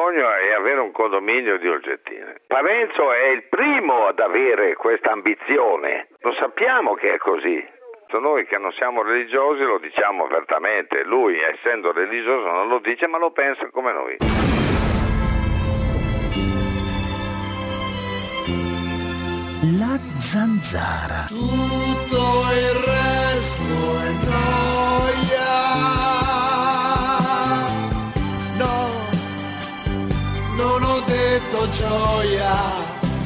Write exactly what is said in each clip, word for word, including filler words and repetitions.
sogno è avere un condominio di oggettine. Parenzo è il primo ad avere questa ambizione, lo sappiamo che è così. Noi che non siamo religiosi lo diciamo apertamente, lui essendo religioso non lo dice ma lo pensa come noi. La zanzara. Tutto il resto è noia. No, non ho detto gioia.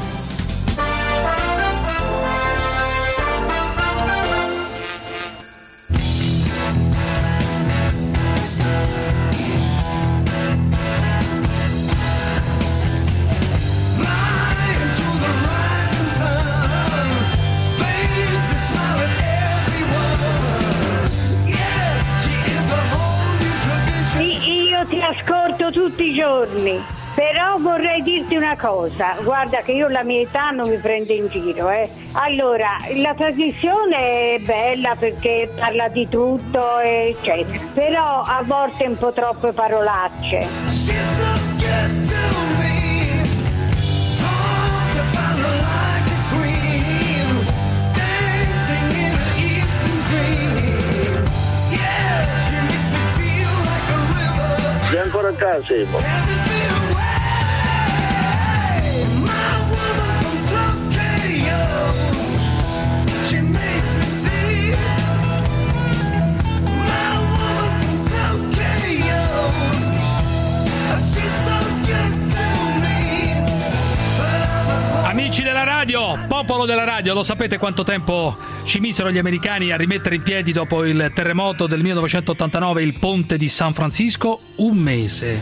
Ti ascolto tutti i giorni, però vorrei dirti una cosa, guarda che io la mia età non mi prendo in giro, eh. Allora, la trasmissione è bella perché parla di tutto, eccetera, però a volte un po' troppe parolacce. Sei ancora a casa, Simo? Amici della radio, popolo della radio, lo sapete quanto tempo ci misero gli americani a rimettere in piedi dopo il terremoto del millenovecentottantanove il ponte di San Francisco? Un mese.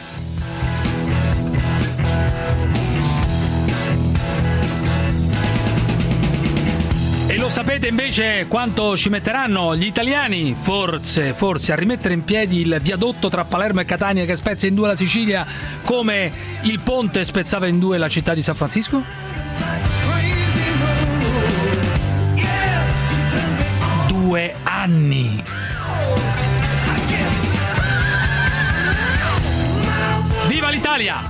E lo sapete invece quanto ci metteranno gli italiani? Forse, forse a rimettere in piedi il viadotto tra Palermo e Catania che spezza in due la Sicilia come il ponte spezzava in due la città di San Francisco? Due anni. Viva l'Italia!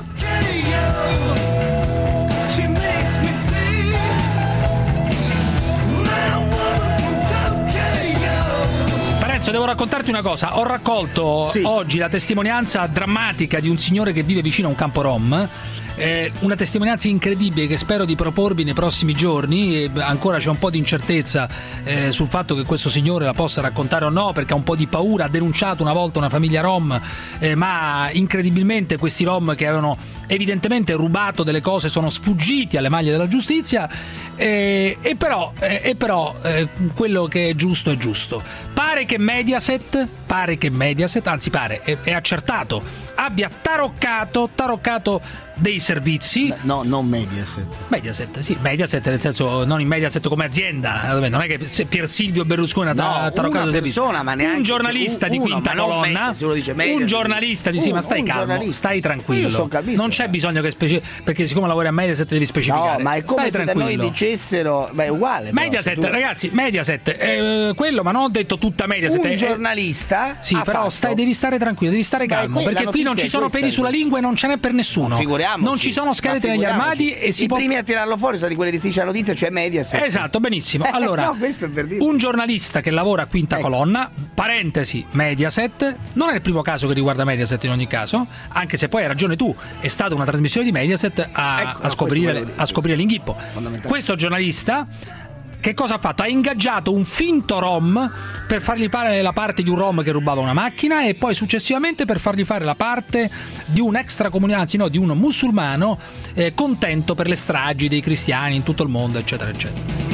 Parenzo, devo raccontarti una cosa. Ho raccolto sì. oggi la testimonianza drammatica di un signore che vive vicino a un campo rom. Eh, una testimonianza incredibile che spero di proporvi nei prossimi giorni. Eh, ancora c'è un po' di incertezza eh, sul fatto che questo signore la possa raccontare o no, perché ha un po' di paura. Ha denunciato una volta una famiglia rom, eh, ma incredibilmente questi rom che avevano evidentemente rubato delle cose sono sfuggiti alle maglie della giustizia. Eh, e però, eh, e però eh, quello che è giusto è giusto. Pare che Mediaset, pare che Mediaset, anzi pare, è, è accertato, abbia taroccato, taroccato dei servizi. No, non Mediaset. Mediaset, sì, Mediaset nel senso non in Mediaset come azienda, non è che se Pier Silvio Berlusconi ha no, taroccato una persona, ma neanche un giornalista uno, di quinta ma colonna, me, dice Mediaset, un giornalista di sì, un, ma stai calmo, stai tranquillo. So, capisco, non c'è bisogno che speci- perché siccome lavori a Mediaset devi specificare. No, ma è come stai se tranquillo. da noi dicessero, beh, è uguale. Mediaset, però, ragazzi, Mediaset, eh, quello, ma non ho detto tutta Mediaset. Un è, giornalista. Sì, però fatto. stai, devi stare tranquillo, devi stare calmo, Beh, perché qui non ci sono peli sulla lingua e non ce n'è per nessuno. Figuriamoci. Non ci sono scheletri negli armadi e si I può... primi a tirarlo fuori sono di quelli di Striscia la Notizia, cioè Mediaset. Esatto, benissimo. Allora, no, questo è per dire. Un giornalista che lavora a quinta ecco. colonna, parentesi, Mediaset, non è il primo caso che riguarda Mediaset in ogni caso, anche se poi hai ragione tu, è stata una trasmissione di Mediaset a, ecco, a, scoprire, a scoprire l'inghippo. Questo giornalista che cosa ha fatto? Ha ingaggiato un finto rom per fargli fare la parte di un rom che rubava una macchina e poi successivamente per fargli fare la parte di un extracomunitario, anzi no, di un musulmano eh, contento per le stragi dei cristiani in tutto il mondo, eccetera, eccetera.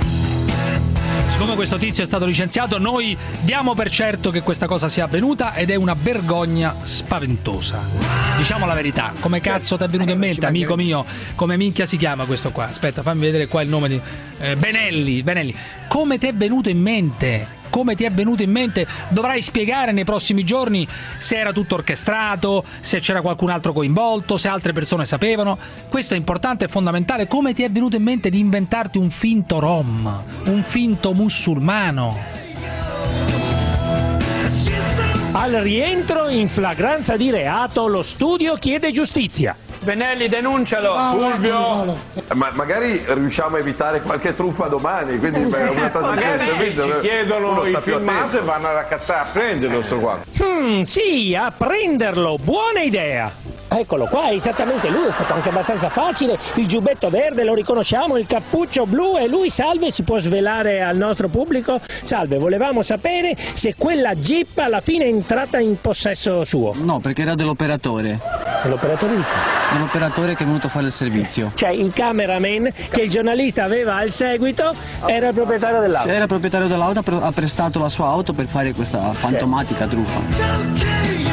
Siccome questo tizio è stato licenziato, noi diamo per certo che questa cosa sia avvenuta ed è una vergogna spaventosa. Diciamo la verità. Come cazzo ti è venuto in mente, amico mio? Come minchia si chiama questo qua? Aspetta, fammi vedere qua il nome di... Eh, Benelli, Benelli. Come ti è venuto in mente? Come ti è venuto in mente? Dovrai spiegare nei prossimi giorni se era tutto orchestrato, se c'era qualcun altro coinvolto, se altre persone sapevano. Questo è importante e fondamentale. Come ti è venuto in mente di inventarti un finto rom, un finto musulmano? Al rientro in flagranza di reato, lo studio chiede giustizia. Benelli, denuncialo. Fulvio, ma magari riusciamo a evitare qualche truffa domani, quindi beh, una trasmissione di servizio. Ci chiedono il filmato attento. e vanno a raccattare, a prenderlo sto qua. Hmm, sì, a prenderlo, buona idea. Eccolo qua, esattamente lui, è stato anche abbastanza facile, il giubbetto verde lo riconosciamo, il cappuccio blu, e lui, salve, si può svelare al nostro pubblico? Salve, volevamo sapere se quella Jeep alla fine è entrata in possesso suo. No, perché era dell'operatore. Dell'operatore di chi? Dell'operatore che è venuto a fare il servizio. Cioè il cameraman che il giornalista aveva al seguito era il proprietario dell'auto. Se era il proprietario dell'auto, ha prestato la sua auto per fare questa fantomatica truffa.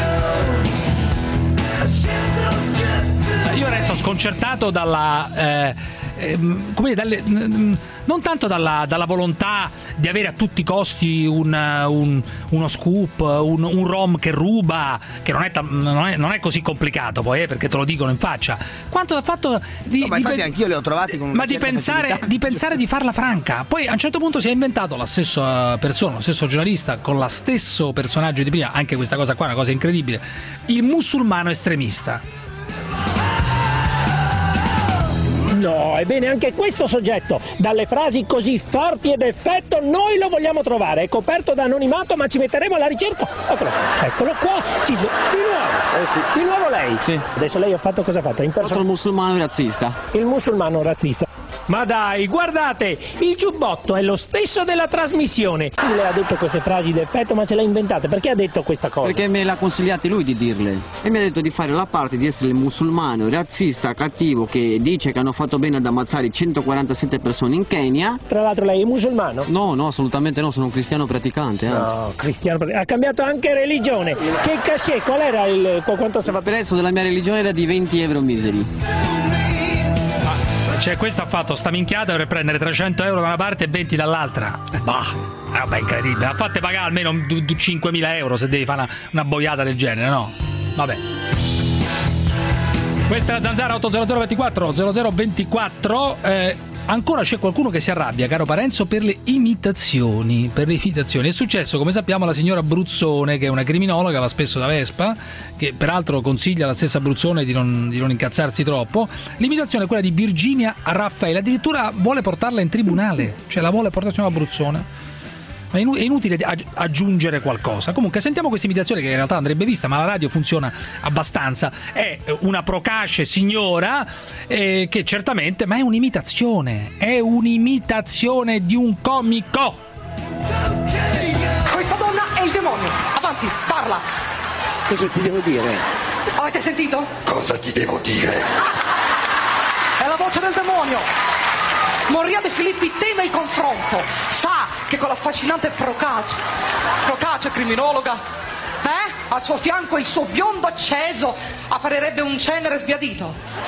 Io resto sconcertato dalla eh, eh, come dire, dalle, n- non tanto dalla, dalla volontà di avere a tutti i costi un, un, uno scoop, un, un rom che ruba, che non è, ta- non è, non è così complicato poi, eh, perché te lo dicono in faccia, quanto dal fatto di, no, ma di infatti pe- anch'io li ho trovati con una ma di certa pensare, facilità. di pensare di farla franca. Poi a un certo punto si è inventato la stessa persona, lo stesso giornalista con lo stesso personaggio di prima. Anche questa cosa qua è una cosa incredibile, il musulmano estremista. No, ebbene anche questo soggetto, dalle frasi così forti ed effetto, noi lo vogliamo trovare. È coperto da anonimato, ma ci metteremo alla ricerca. Eccolo, eccolo qua. Si sve- di nuovo, Eh sì. di nuovo lei. Sì. Adesso lei ha fatto cosa ha fatto? In Contro person- il musulmano razzista. il musulmano razzista. Ma dai, guardate, il giubbotto è lo stesso della trasmissione. Lui le ha detto queste frasi d'effetto, ma ce l'ha inventate. Perché ha detto questa cosa? Perché me l'ha consigliato lui di dirle. E mi ha detto di fare la parte di essere il musulmano razzista, cattivo, che dice che hanno fatto bene ad ammazzare centoquarantasette persone in Kenya. Tra l'altro lei è musulmano? No, no, assolutamente no, sono un cristiano praticante, anzi. No, cristiano. Ha cambiato anche religione. Che cachet? Qual era il... quanto si fa? Il prezzo della mia religione era di venti euro miseri. Cioè, questo ha fatto sta minchiata per prendere trecento euro da una parte e venti dall'altra. Bah, vabbè, incredibile. Ha fatte pagare almeno cinquemila euro se devi fare una, una boiata del genere, no? Vabbè. Questa è la Zanzara otto zero zero ventiquattro zero zero ventiquattro. Eh, ancora c'è qualcuno che si arrabbia, caro Parenzo, per le imitazioni. Per le imitazioni. È successo, come sappiamo, alla signora Bruzzone, che è una criminologa, va spesso da Vespa, che peraltro consiglia alla stessa Bruzzone di non, di non incazzarsi troppo. L'imitazione è quella di Virginia Raffaele, addirittura vuole portarla in tribunale, cioè la vuole portare a Bruzzone. Ma è inutile aggiungere qualcosa. Comunque sentiamo questa imitazione, che in realtà andrebbe vista, ma la radio funziona abbastanza. È una procace signora eh, che certamente, ma è un'imitazione, è un'imitazione di un comico. Questa donna è il demonio. Avanti, parla. Cosa ti devo dire? Avete sentito? Cosa ti devo dire? È la voce del demonio. Moria De Filippi teme il confronto. Sa che con l'affascinante Procace, Procace criminologa, eh? Al suo fianco il suo biondo acceso apparirebbe un cenere sbiadito.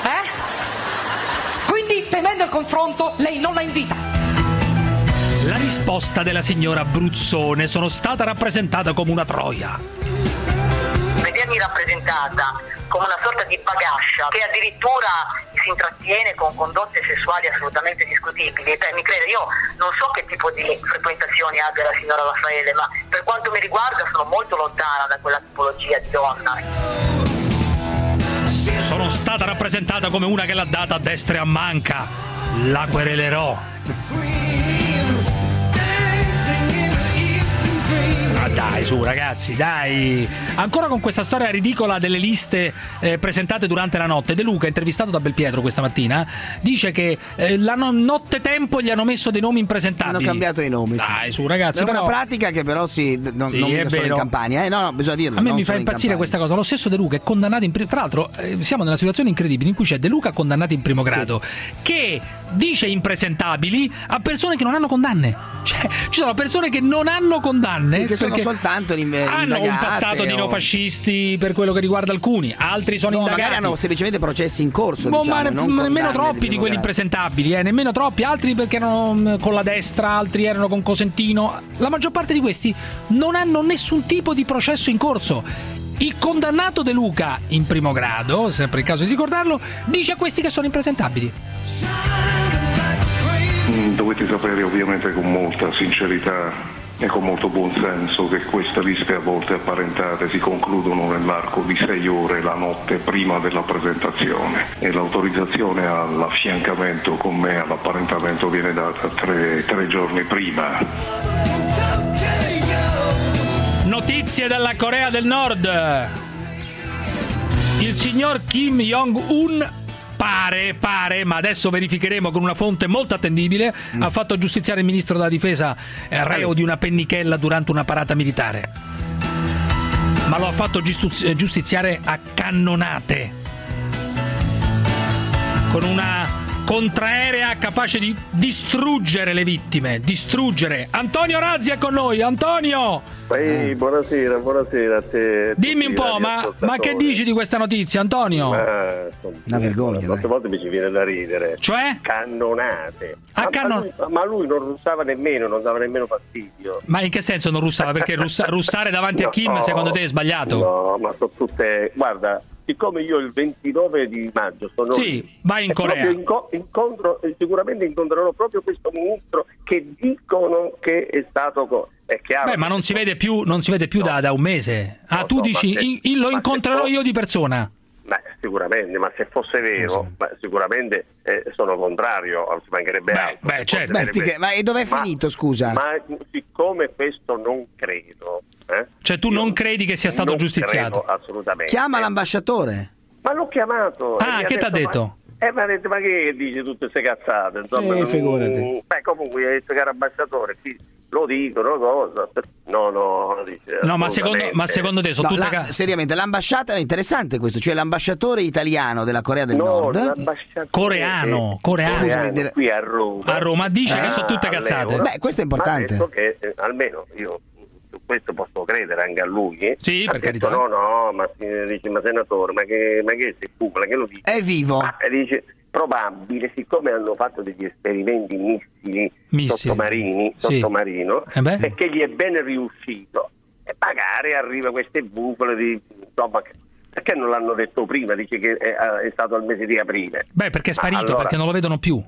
Eh? Quindi, temendo il confronto, lei non la invita. La risposta della signora Bruzzone: sono stata rappresentata come una troia. Vedermi rappresentata come una sorta di bagascia che addirittura si intrattiene con condotte sessuali assolutamente discutibili. Beh, mi crede, io non so che tipo di frequentazioni abbia la signora Raffaele, ma per quanto mi riguarda sono molto lontana da quella tipologia di donna. Sono stata rappresentata come una che l'ha data a destra e a manca. La querelerò. Ah, dai, su ragazzi, dai. Ancora con questa storia ridicola delle liste eh, presentate durante la notte. De Luca, intervistato da Belpietro questa mattina, dice che eh, la no- notte tempo gli hanno messo dei nomi impresentabili. Hanno cambiato i nomi. Dai, su ragazzi. È però... una pratica che però sì, non, sì, non è solo vero. in Campania. Eh, no, no, bisogna dirlo. A me non mi fa solo in impazzire Campania. questa cosa. Lo stesso De Luca è condannato in primo. Tra l'altro, eh, siamo nella situazione incredibile in cui c'è De Luca condannato in primo grado, sì, che dice impresentabili a persone che non hanno condanne. Cioè, ci sono persone che non hanno condanne, che sono perché soltanto hanno un passato di neofascisti per quello che riguarda alcuni, altri sono no, indagati. magari hanno semplicemente processi in corso. No, diciamo, ma non nemmeno troppi di di quelli impresentabili, eh, nemmeno troppi, altri perché erano con la destra, altri erano con Cosentino. La maggior parte di questi non hanno nessun tipo di processo in corso. Il condannato De Luca in primo grado, sempre il caso di ricordarlo, dice a questi che sono impresentabili. Dovete sapere ovviamente con molta sincerità e con molto buon senso che queste visite a volte apparentate si concludono nell'arco di sei ore la notte prima della presentazione e l'autorizzazione all'affiancamento con me all'apparentamento viene data tre, tre giorni prima. Notizie dalla Corea del Nord. Il signor Kim Jong-un pare, pare, ma adesso verificheremo con una fonte molto attendibile, mm. ha fatto giustiziare il ministro della difesa eh, reo di una pennichella durante una parata militare. Ma lo ha fatto giustiz- giustiziare a cannonate. Con una contraerea capace di distruggere le vittime, distruggere. Antonio Razzi è con noi. Antonio! Ehi, buonasera, buonasera a te. Dimmi un po', ma, ma che dici di questa notizia, Antonio? Ma, una vergogna. Molte volte mi ci viene da ridere. Cioè? Cannonate. Ah, ma, cannon- ma, lui, ma lui non russava nemmeno, non dava nemmeno fastidio. Ma in che senso non russava? Perché russa- russare davanti no, a Kim secondo te è sbagliato? No, ma sono tutte... Guarda, siccome io il ventinove di maggio sono sì, lì, vai in Corea. Inco- incontro, sicuramente incontrerò proprio questo ministro che dicono che è stato... Co- è chiaro. Beh, ma non si vede più, non si vede più no. da, da un mese. Ah, no, tu no, dici, se, in, in, lo incontrerò fosse, io di persona. Beh, sicuramente, ma se fosse vero, sì. beh, sicuramente eh, sono contrario, ci mancherebbe beh, altro. Beh, certo. Beh, che, ma e dov'è ma, finito, scusa? Ma siccome questo non credo... Eh, cioè tu non credi che sia stato non giustiziato? Credo, assolutamente. Chiama l'ambasciatore. Ma l'ho chiamato. Ah, che ti ha detto? Ma, eh, mi ha detto, ma che dice tutte queste cazzate? Insomma, eh, figurati. Beh, comunque ha detto che era ambasciatore, qui lo dicono, cosa? No, no, dice. No, ma secondo, ma secondo te sono no, tutte la, ca- seriamente, l'ambasciata è interessante questo, cioè l'ambasciatore italiano della Corea del no, Nord. Coreano, coreano. Scusami, della... qui a Roma. A Roma dice ah, che sono tutte cazzate. Beh, questo è importante. Ma ha detto che eh, almeno io questo posso credere anche a lui, eh? Sì, ha per detto, carità. no, no, ma dice, ma senatore, ma che, ma che sei cupola, che lo dice? È vivo. Ma dice, probabile, siccome hanno fatto degli esperimenti missili, missili. sottomarini, sì. sottomarino, eh e che gli è ben riuscito, e magari arriva queste bufale di, insomma, perché non l'hanno detto prima? Dice che è, è stato al mese di aprile. Beh, perché è sparito, allora, perché non lo vedono più.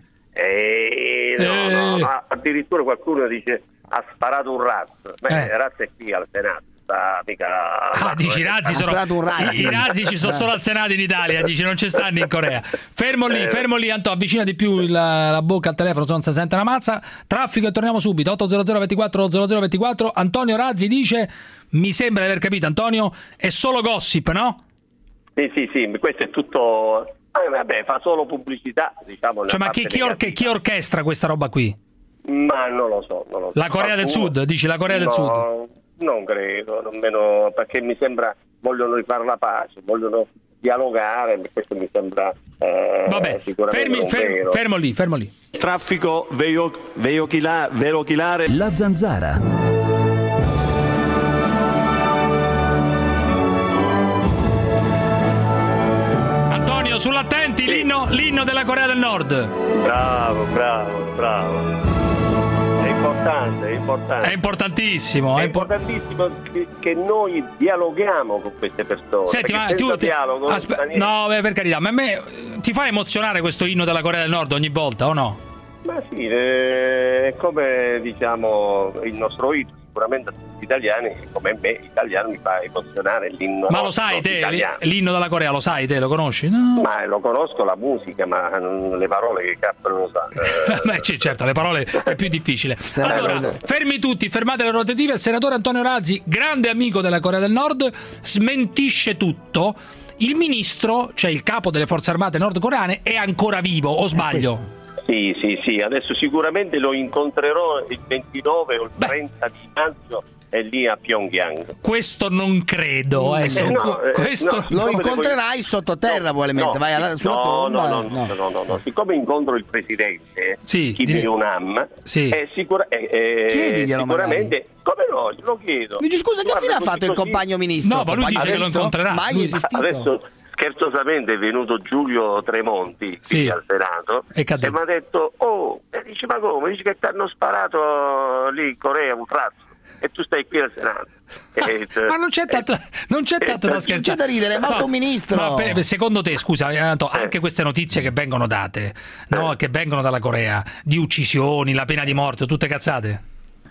Eh, no, eh. no, no, addirittura qualcuno dice ha sparato un razzo. Beh, eh. il razzo è qui al Senato. Sta mica. Ah, dici i razzi sono un razzo. I, i razzi ci sono solo al Senato in Italia, dici non ci stanno in Corea. Fermo lì, eh. fermo lì, Anto, avvicina di più la, la bocca al telefono, se non si sente una mazza. Traffico e torniamo subito. otto zero zero ventiquattro zero zero ventiquattro. Antonio Razzi dice: mi sembra di aver capito, Antonio, è solo gossip, no? Sì, sì, sì, questo è tutto. Eh, vabbè, fa solo pubblicità, diciamo. Cioè, ma chi, chi, orche, chi orchestra questa roba qui? Ma non lo so, non lo so. La Corea del Sud, dici la Corea no, del Sud? Non credo, nemmeno, perché mi sembra vogliono rifare la pace, vogliono dialogare, questo mi sembra eh, vabbè, fermi, fermo, fermo lì, fermo lì. Traffico veio, veiochila, velochilare. La Zanzara. Antonio, sull'attenti, sì. l'inno, l'inno della Corea del Nord. Bravo, bravo, bravo. È importante, è importante. È importantissimo. È è importantissimo che, che noi dialoghiamo con queste persone. Senti, ma tu ti, dialogo, aspe- no, beh, per carità, ma a me ti fa emozionare questo inno della Corea del Nord ogni volta o no? Ma sì, è come diciamo il nostro inno. Sicuramente a tutti gli italiani, come me, italiano, mi fa emozionare l'inno. Ma lo sai te, italiano. L'inno della Corea lo sai te, lo conosci? No. Ma lo conosco la musica, ma le parole che cazzo non lo sa. Beh, sì, certo, le parole è più difficile. Allora, fermi tutti, fermate le rotative. Il senatore Antonio Razzi, grande amico della Corea del Nord, smentisce tutto. Il ministro, cioè il capo delle forze armate nordcoreane, è ancora vivo, o sbaglio? Sì, sì, sì, adesso sicuramente lo incontrerò il ventinove o il trenta di maggio è lì a Pyongyang. Questo non credo, eh, eh, no, eh, questo no, lo incontrerai devo... sottoterra, no, probabilmente, no, vai alla, sulla no, tomba. No, no, no, no, no, no, siccome incontro il presidente sì, Kim Jong-un, sì. è sicura, è, è, sicuramente, come no, glielo chiedo. Dici scusa, che fine ha fatto il così... compagno ministro? No, ma lui dice che lo incontrerà. Mai esistito. Adesso scherzosamente è venuto Giulio Tremonti qui sì. al Senato e, e mi ha detto oh, e dice ma come? Dice che ti hanno sparato lì in Corea un razzo e tu stai qui al Senato. E, ma non c'è tanto, non c'è tanto da scherzare. C'è da ridere, è morto un ministro. Ma per, secondo te, scusa, anche queste notizie che vengono date, no, che vengono dalla Corea, di uccisioni, la pena di morte, tutte cazzate?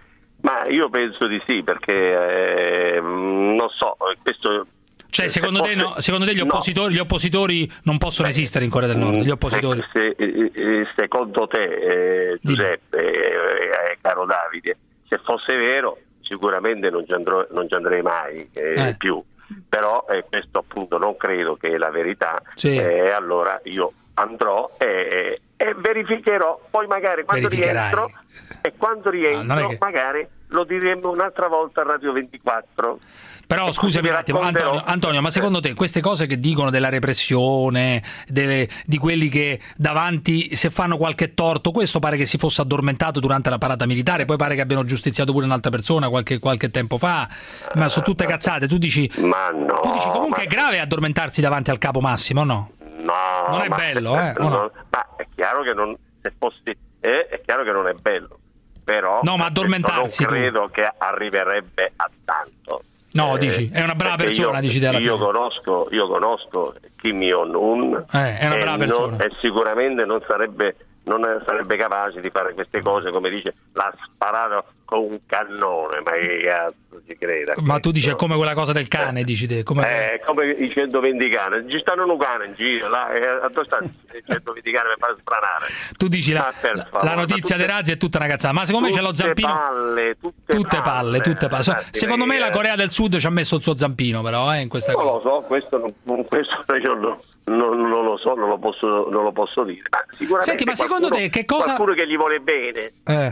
Ma io penso di sì, perché eh, non so, questo... Cioè, secondo te, no, secondo te gli oppositori, no. gli oppositori non possono esistere in Corea del Nord? Gli oppositori? Se, se, secondo te, eh, Giuseppe, eh, eh, caro Davide, se fosse vero, sicuramente non ci, andrò, non ci andrei mai eh, eh. più. Però eh, questo appunto non credo che è la verità. Sì. Eh, allora io andrò e, e verificherò. Poi magari quando rientro, e quando rientro, no, che... magari lo diremo un'altra volta a Radio ventiquattro. Però scusami un attimo, Antonio, Antonio, ma secondo te queste cose che dicono della repressione, delle, di quelli che davanti se fanno qualche torto, questo pare che si fosse addormentato durante la parata militare, poi pare che abbiano giustiziato pure un'altra persona qualche, qualche tempo fa, ma sono tutte cazzate. Tu dici, ma no, tu dici comunque ma... è grave addormentarsi davanti al capo massimo, no? No, non è ma bello, è, eh? O no? Ma è chiaro che non, se fossi, eh, è chiaro che non è bello, però no, ma addormentarsi non credo tu. che arriverebbe a tanto. No, eh, dici, è una brava persona, io, dici te alla io fine. conosco, io conosco Kim Jong-un eh, è una brava e, persona. Non, e sicuramente non sarebbe, non sarebbe capace di fare queste cose, come dice, l'ha sparato con un cannone, ma che cazzo ci creda? Ma tu dici è come quella cosa del cane, dici te? Come... Eh, come i centoventi cani, ci stanno un cane in giro, là, e a dove stanno i centoventi cani per far spranare? Tu dici la, favore, la notizia tutte, dei razzi è tutta una cazzata, ma secondo me c'è lo zampino. Palle, tutte, tutte palle, tutte palle. palle. Secondo me la Corea del Sud ci ha messo il suo zampino, però, eh, in questa non cosa. Non lo so, questo, non, questo io non, non, non lo so, non lo posso, non lo posso dire. Ma sicuramente Senti, ma secondo qualcuno, te che cosa... qualcuno che gli vuole bene. Eh.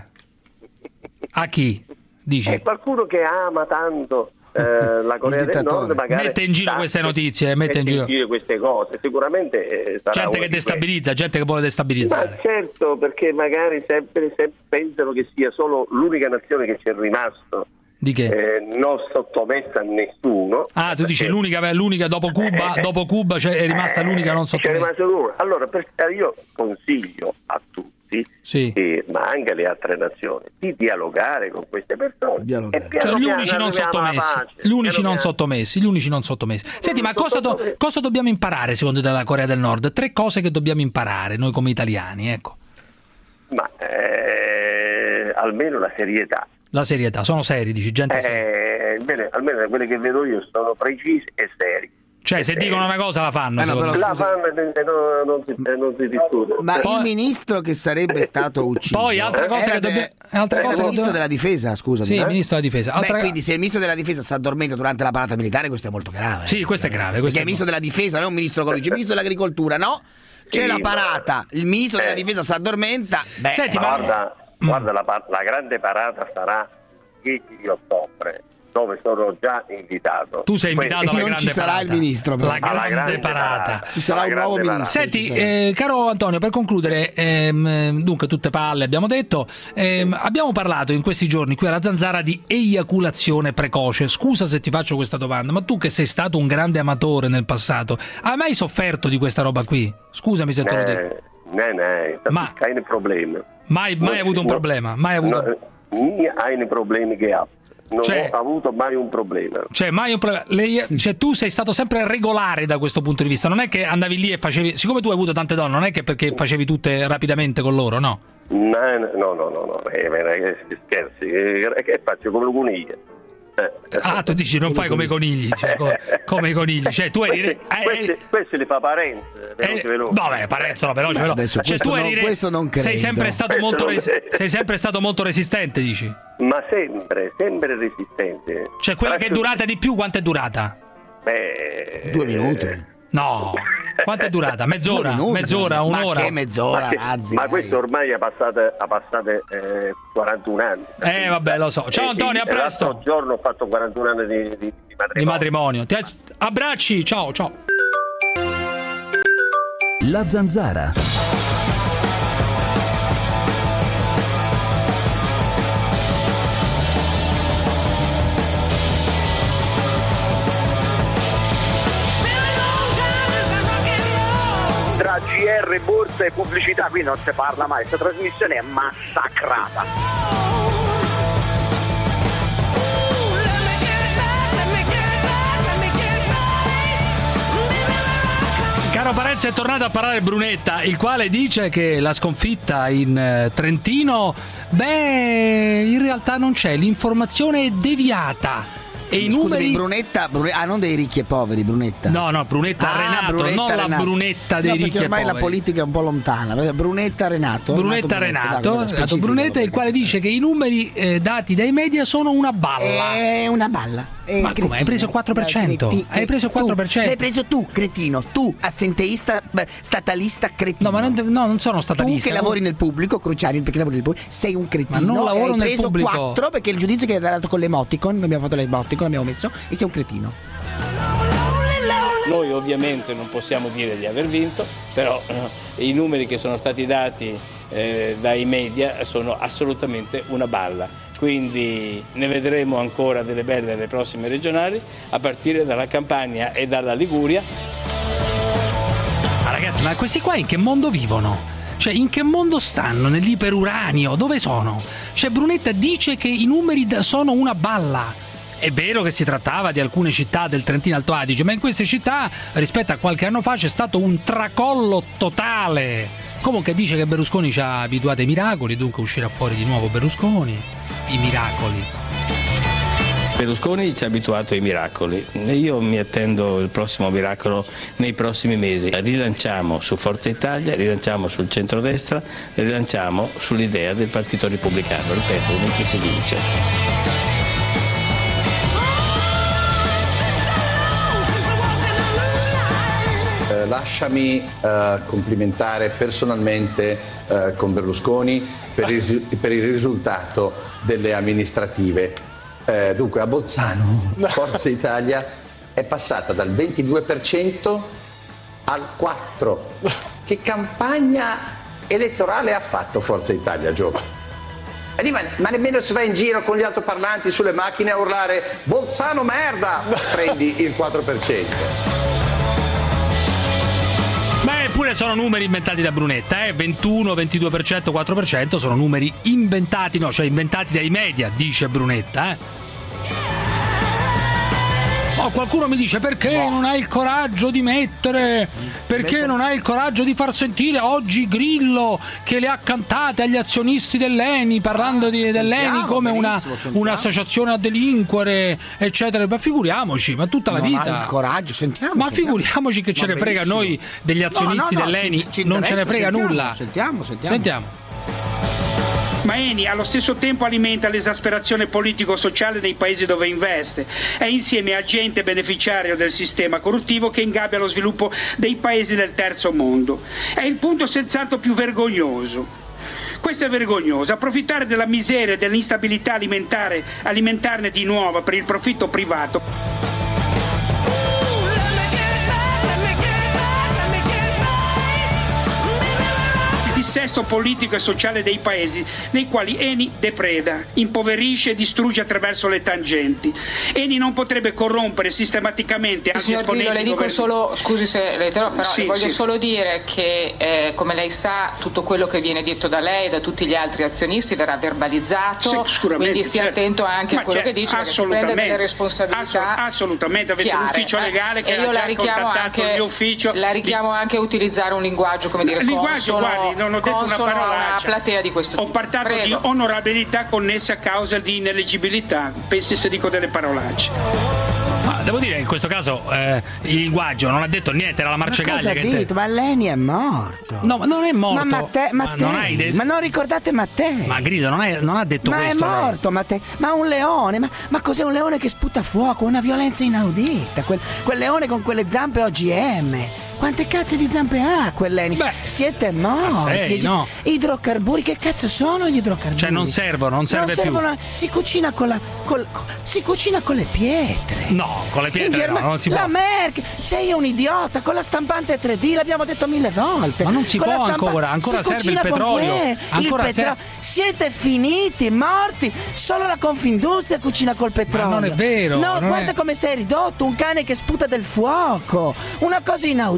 A chi? Dici? È qualcuno che ama tanto eh, la Corea del Nord, magari mette in giro sta, queste notizie, mette, mette in, giro. in giro queste cose, sicuramente eh, sarà gente che destabilizza, gente che vuole destabilizzare. Ma certo, perché magari sempre, sempre pensano che sia solo l'unica nazione che ci è rimasto di che? Eh, non sottomessa a nessuno. Ah, tu dici perché... l'unica, l'unica dopo Cuba, eh, dopo Cuba cioè, è rimasta eh, l'unica non sottomessa. Allora, per, io consiglio a tutti Sì. E, ma anche alle altre nazioni di dialogare con queste persone e cioè, gli unici non sottomessi gli unici non sottomessi gli unici non sottomessi senti ma cosa, do, cosa dobbiamo imparare secondo te dalla Corea del Nord? Tre cose che dobbiamo imparare noi come italiani, ecco. Ma eh, almeno la serietà la serietà, sono seri, dici, gente eh, seria. Bene, almeno da quelle che vedo io sono precisi e seri. Cioè, se dicono una cosa la fanno. Eh no, però, la fanno e non, non, si, non si discute. Ma poi, il ministro che sarebbe stato ucciso. Poi altre cose che dobbiamo. Altre cose il che ministro della difesa, scusami. Sì, eh? il ministro della difesa. Altra... Beh, quindi se il ministro della difesa si addormenta durante la parata militare, questo è molto grave. Sì, questo è grave. Perché è il ministro della difesa, non un ministro come dice, il ministro dell'agricoltura, no? C'è sì, la parata, il ministro eh. della difesa si addormenta. Beh, Senti, ma guarda, mm. guarda la, la grande parata sarà dieci di ottobre. Dove sono già invitato. Tu sei invitato alla non grande ci sarà parata. il ministro però. La grande, grande parata. parata. Ci sarà un nuovo ministro. Senti, eh, caro Antonio, per concludere, ehm, dunque tutte palle abbiamo detto, ehm, abbiamo parlato in questi giorni qui alla Zanzara di eiaculazione precoce. Scusa se ti faccio questa domanda, ma tu che sei stato un grande amatore nel passato, hai mai sofferto di questa roba qui? Scusami se te lo dico. No, no, ma hai problemi. Mai, mai avuto un problema? Mai avuto? No, hai problemi che ha. Non cioè, ho avuto mai un problema. Cioè, mai un problema. Lei, cioè, tu sei stato sempre regolare da questo punto di vista. Non è che andavi lì e facevi. Siccome tu hai avuto tante donne, non è che perché facevi tutte rapidamente con loro, no? No, no, no, no, no. Eh, eh, scherzi, eh, che faccio come le coniglie. Eh. Ah, tu dici non fai come i conigli, cioè, come, come i conigli. Cioè, tu eri. Questi, eh, questi, questi li fa Parenzo. Eh, vabbè, Parenzo, veloce, veloce. Cioè, tu eri. Non, questo non credo. Sei sempre stato molto resi- sei sempre stato molto resistente, dici? Ma sempre, sempre resistente. Cioè, quella che è durata di più, quanto è durata? Beh, due minuti. No, quanto è durata? Mezz'ora? Mezz'ora, un'ora? Ma che mezz'ora, ma, che, razzi, ma questo ormai ha passate, ha passate eh, quarantuno anni. Eh vabbè, lo so. Ciao Antonio, a presto. L'altro giorno ho fatto quarantuno anni di, di, di matrimonio. Di matrimonio. Ti abbracci, ciao, ciao. La Zanzara. Tra G R, borsa e pubblicità qui non si parla mai, questa trasmissione è massacrata. Caro Caro Parenzo, è tornato a parlare Brunetta, il quale dice che la sconfitta in eh, Trentino, beh, in realtà non c'è, l'informazione è deviata. E i Scusami, numeri... Brunetta, Brunetta, ah, non dei ricchi e poveri, Brunetta. No, no, Brunetta ah, Renato, Brunetta, non Renato. la Brunetta dei no, ricchi e ormai poveri. la politica è un po' lontana. Brunetta Renato. Brunetta Renato, Renato, Renato Brunetta, il quale dice che i numeri eh, dati dai media sono una balla. È una balla. È Ma come? Hai preso il quattro per cento? Creti- Hai preso il quattro per cento? L'hai preso tu, cretino. Tu, assenteista, beh, statalista, cretino. No, ma non, no, non sono statalista. Tu che lavori nel pubblico, Cruciani, perché lavori nel pubblico, sei un cretino. Ma non lavoro hai nel preso pubblico. quattro perché il giudizio che hai dato con l'emoticon, abbiamo fatto l'emoticon, l'abbiamo messo, e sei un cretino. Noi ovviamente non possiamo dire di aver vinto, però eh, i numeri che sono stati dati eh, dai media sono assolutamente una balla. Quindi ne vedremo ancora delle belle alle prossime regionali, a partire dalla Campania e dalla Liguria. Ma ragazzi, ma questi qua in che mondo vivono? Cioè, in che mondo stanno? Nell'iperuranio? Dove sono? Cioè, Brunetta dice che i numeri sono una balla. È vero che si trattava di alcune città del Trentino Alto Adige, ma in queste città, rispetto a qualche anno fa, c'è stato un tracollo totale. Comunque dice che Berlusconi ci ha abituato ai miracoli, dunque uscirà fuori di nuovo Berlusconi. I miracoli. Berlusconi ci ha abituato ai miracoli e io mi attendo il prossimo miracolo nei prossimi mesi. Rilanciamo su Forza Italia, rilanciamo sul centrodestra, rilanciamo sull'idea del Partito Repubblicano. Ripeto, non ci si vince. Lasciami eh, complimentare personalmente eh, con Berlusconi per il, per il risultato delle amministrative. Eh, dunque a Bolzano Forza Italia è passata dal ventidue per cento al quattro per cento. Che campagna elettorale ha fatto Forza Italia, Gio? E ma, ma nemmeno si va in giro con gli altoparlanti sulle macchine a urlare Bolzano merda, prendi il quattro per cento. Beh, eppure sono numeri inventati da Brunetta, eh? ventuno, ventidue per cento, quattro per cento sono numeri inventati, no, cioè inventati dai media, dice Brunetta, eh? Oh, qualcuno mi dice perché no. non hai il coraggio di mettere, perché Metto... non hai il coraggio di far sentire oggi Grillo che le ha cantate agli azionisti dell'Eni, parlando ah, di, dell'Eni come una, un'associazione a delinquere, eccetera. Ma figuriamoci, ma tutta la non vita. Hai il coraggio, sentiamo. Ma sentiamo. figuriamoci che ce ma ne frega a noi degli azionisti no, no, no, dell'Eni, ci, ci non ce ne frega sentiamo, nulla. Sentiamo, sentiamo. Sentiamo. Ma Eni allo stesso tempo alimenta l'esasperazione politico-sociale nei paesi dove investe, è insieme agente beneficiario del sistema corruttivo che ingabbia lo sviluppo dei paesi del terzo mondo. È il punto senz'altro più vergognoso. Questo è vergognoso, approfittare della miseria e dell'instabilità alimentare, alimentarne di nuovo per il profitto privato. Dissesto politico e sociale dei paesi nei quali Eni depreda, impoverisce e distrugge attraverso le tangenti. Eni non potrebbe corrompere sistematicamente altri Signor esponenti Grillo, le dico governi... solo, scusi se le interrompo, però sì, le voglio sì. solo dire che eh, come lei sa tutto quello che viene detto da lei e da tutti gli altri azionisti verrà verbalizzato, sì, quindi stia certo. attento anche Ma a quello certo, che dice, perché si prende delle responsabilità assolutamente, avete chiare, un ufficio eh? legale che e io ha la già richiamo contattato anche, il mio ufficio la richiamo di... anche a utilizzare un linguaggio come dire linguaggio, consono, guardi, non ho detto una consono parolaccia. a platea di questo tipo. Ho parlato Prego. di onorabilità connessa a causa di ineleggibilità. Pensi se dico delle parolacce. Ma devo dire, in questo caso eh, il linguaggio non ha detto niente, era la Marcegaglia ma cosa che ha detto? te... Ma Leni è morto. No, ma non è morto. Ma Mattei, ma, Mattei, non hai de... ma non ricordate Mattei? Ma Grillo non, è, non ha detto ma questo. Ma è morto lei. Mattei. Ma un leone, ma, ma cos'è un leone che sputa fuoco? Una violenza inaudita. Quel, quel leone con quelle zampe O G M. Quante cazzo di zampe ha quell'Eni? Beh, siete morti. Sei, no. Idrocarburi, che cazzo sono gli idrocarburi? Cioè non servono, non serve non servono, più. Si cucina con la col, col, si cucina con le pietre. No, con le pietre Germa- no, non si la può. La Merkel, sei un idiota, con la stampante tre D, l'abbiamo detto mille volte. Ma non si con può stampa- ancora, ancora si serve il petrolio. Que- ancora il petro- ser- Siete finiti, morti. Solo la Confindustria cucina col petrolio. Ma non è vero. No, guarda è... come sei ridotto, un cane che sputa del fuoco. Una cosa inaudita.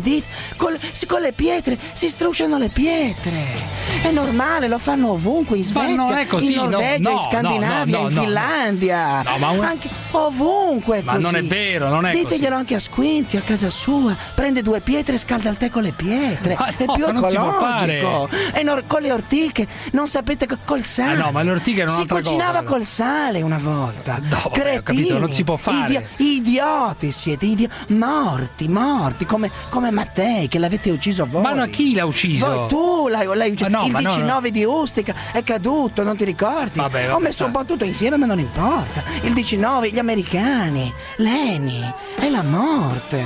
dita, col, con le pietre, si strusciano le pietre. È normale, lo fanno ovunque, in Svezia, non è così, in Norvegia, no, in Scandinavia, no, no, in no, Finlandia. No, ma un... anche ovunque è ma così. non è vero, non è Diteglielo così. anche a Squinzi, a casa sua. Prende due pietre e scalda il tè con le pietre. Ma è no, più ma non si può ecologico. fare. E no, con le ortiche, non sapete, co- col sale. Ah, no, ma le ortiche erano si un'altra cucinava cosa. col sale una volta. No, vabbè, Cretini, ho capito, non si può fare. Idio- idioti siete, idio- morti, morti, come, come Mattei che l'avete ucciso voi. Ma no, chi l'ha ucciso? Voi, tu l'hai, l'hai ucciso. Ma no, il ma no, diciannove di Ustica è caduto, non ti ricordi? Vabbè, vabbè, Ho messo dai. un po' tutto insieme, ma non importa. Il diciannove, gli americani, Leni, è la morte.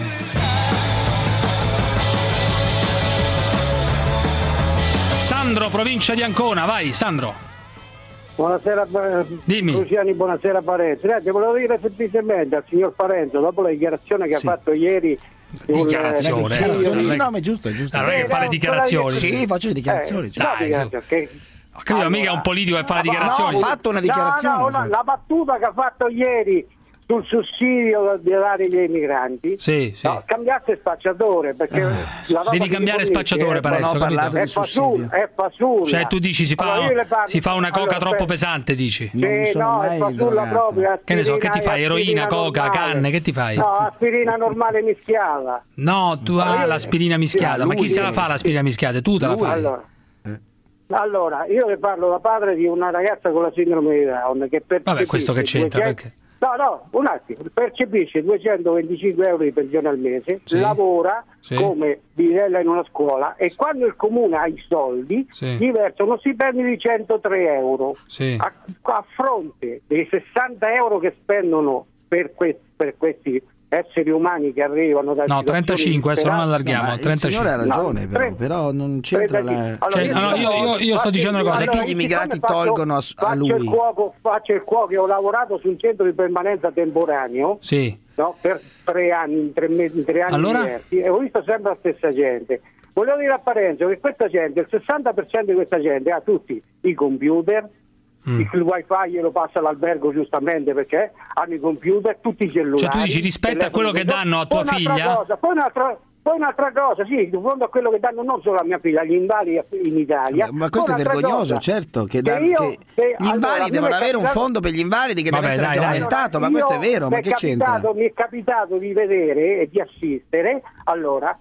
Sandro, provincia di Ancona, vai Sandro. Buonasera, Dimmi. Luciani, buonasera Parenzo. Senti, volevo dire semplicemente al signor Parenzo, dopo la dichiarazione che Sì. ha fatto ieri. Dichiarazione, sul- eh, sul- sì, no, ma è giusto, è giusto. Allora che fa le dichiarazioni. Sì, faccio le dichiarazioni. Eh, cioè. no, Dai, dichiarazioni, che- Ho capito, Allora- mica è un politico che fa le No, dichiarazioni. no, Ha fatto una dichiarazione. No, no, una- la battuta che ha fatto ieri sul sussidio di dare agli emigranti, Sì, sì. no, cambiasse spacciatore perché la roba Devi che cambiare dico lì, spacciatore, eh, Parenzo, no, capito? parlato di sussidio. È fasulla. Cioè tu dici si fa, Allora, io le parlo- si fa una coca allora, troppo aspetta. pesante, dici? Sì, no, è fasulla proprio. Che ne so, che aspirina- ti fai? Eroina, aspirina coca, normale. canne, che ti fai? No, aspirina normale mischiata. No, tu Ma hai io- l'aspirina mischiata, Sì, ma chi lui se la deve- fa l'aspirina mischiata? Tu te la Lui- fai? Allora, allora, io le parlo da padre di una ragazza con la sindrome di Down che percepisce Vabbè, questo che c'entra, duecento perché? No, no, un attimo, percepisce duecentoventicinque euro di pensione al mese, Sì. lavora Sì. come bidella in una scuola e quando il comune ha i soldi Sì. gli versa uno stipendio di centotré euro Sì. a, a fronte dei sessanta euro che spendono per, que- per questi esseri umani che arrivano da No, situazioni trentacinque, adesso non disperate. allarghiamo. No, ma trentacinque. il signore ha ragione, però, tre- però non c'entra la... trentacinque. Cioè, Allora, no, io- io- io sto dicendo una cosa. allora, Perché gli immigrati siccome faccio- tolgono a, a faccio lui? il cuoco, faccio il cuoco e ho lavorato su un centro di permanenza temporaneo, Sì. no, per tre anni, in tre, mesi, in tre anni Allora? diversi, e ho visto sempre la stessa gente. Volevo dire a Parenzo che questa gente, il sessanta per cento di questa gente ha tutti i computer, Mm. il wifi glielo passa all'albergo giustamente perché hanno i computer, tutti i cellulari. Cioè tu dici rispetto a quello che danno a tua Poi un'altra figlia? cosa, poi un'altra Poi un'altra cosa, sì, di fronte a quello che danno non solo a mia figlia, agli invalidi in Italia. Ma questo è Poi un'altra vergognoso, cosa, certo, che, che dan- io- che che- gli allora, invalidi a me devono mi è avere un capitato- fondo per gli invalidi che Vabbè, deve essere dai, già dai. aumentato, ma Io- questo è vero, ma mi che c'entra? capitato- Mi è capitato di vedere e di assistere, allora,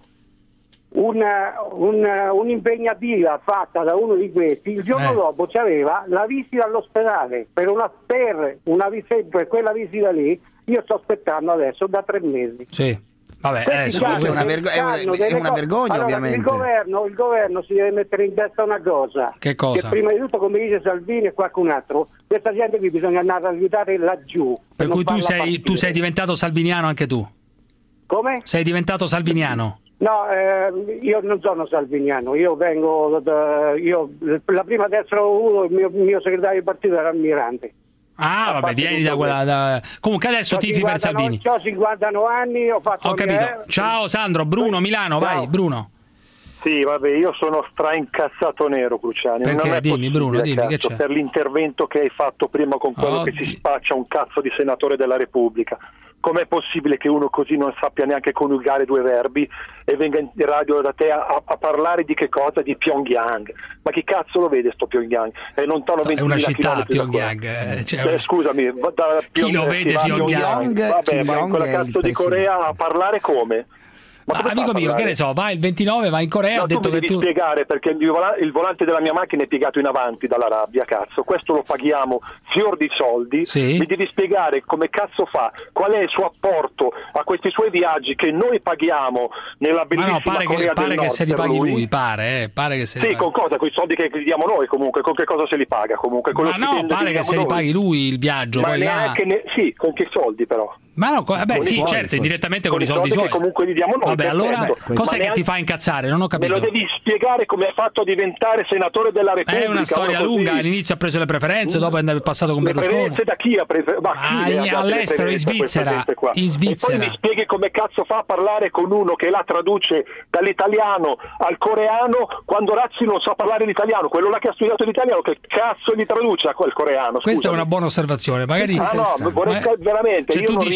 una, una, un'impegnativa fatta da uno di questi, il giorno Eh. dopo c'aveva la visita all'ospedale, per una, per, una visita, per quella visita lì, io sto aspettando adesso da tre mesi. Sì. Vabbè, Questi adesso danno questa è una dei- vergo- è una- danno è delle una co- vergogna, allora, ovviamente. Il governo, il governo si deve mettere in testa una cosa. Che cosa? Che prima di tutto, come dice Salvini e qualcun altro, questa gente qui bisogna andare ad aiutare laggiù. Per non cui tu farla sei, partire. tu sei diventato salviniano anche tu? Come? Sei diventato salviniano? No, eh, io non sono salviniano, io vengo da, io, la prima destra che ho avuto, il mio, il mio segretario di partito era Almirante. Ah, vabbè, vieni da quella... Da... Comunque adesso C'ho tifi per cinquanta Salvini. Ho cinquantanove anni, ho fatto... Ho capito. eh, Ciao Sandro, Bruno, Milano, vai, Ciao. Bruno. Sì, vabbè, io sono straincazzato nero, Cruciani. Perché? Non è Dimmi, possibile, Bruno, dimmi, cazzo, che c'è? per l'intervento che hai fatto prima con quello Oddio. che si spaccia un cazzo di senatore della Repubblica. Com'è possibile che uno così non sappia neanche coniugare due verbi e venga in radio da te a, a parlare di che cosa? Di Pyongyang. Ma chi cazzo lo vede sto Pyongyang? È lontano È una ventimila città chilometri da qua. Pyongyang. eh, cioè, Eh, scusami, va da Chi lo Pyongyang, vede si va a Pyongyang? Vabbè, Kim ma in Jong quella è il cazzo di presidente. Corea a parlare come? Ma Ma come fa amico a mio, parlare? che ne so, vai il ventinove, vai in Corea, No, ho detto tu mi che devi tu... spiegare perché il, vola- il volante della mia macchina è piegato in avanti dalla rabbia, cazzo, questo lo paghiamo fior di soldi, Sì. mi devi spiegare come cazzo fa, qual è il suo apporto a questi suoi viaggi che noi paghiamo nella Ma bellissima no, pare Corea che, pare del che Nord se li per paghi lui, lui. pare, eh, pare che se li Sì, paghi. con cosa? Con i soldi che gli diamo noi comunque, con che cosa se li paga comunque? Con lo Ma no, stipendio pare che diamo se li noi. paghi lui il viaggio, Ma poi là... neanche ne- sì, con che soldi però? Ma no, co- vabbè, Con i sì, suoi, certo, forse. indirettamente con, Con i soldi suoi. che comunque gli diamo noi. Vabbè, allora, perfetto. cos'è Ma che neanche- ti fa incazzare? Non ho Me capito. lo devi spiegare come ha fatto a diventare senatore della Repubblica. È una storia uno così. lunga, all'inizio ha preso le preferenze, dopo è passato con Le Berlusconi. preferenze da chi ha preso? Ma chi Ah, le ha date le all'estero, in preferenze a questa Svizzera, gente qua? in Svizzera. E poi mi spieghi come cazzo fa a parlare con uno che la traduce dall'italiano al coreano quando Razzi non sa parlare l'italiano, quello là che ha studiato l'italiano, che cazzo gli traduce a quel coreano? Questa è Scusami. una buona osservazione, magari... Ah no, vorrei Ma- veramente, cioè, io tu non dici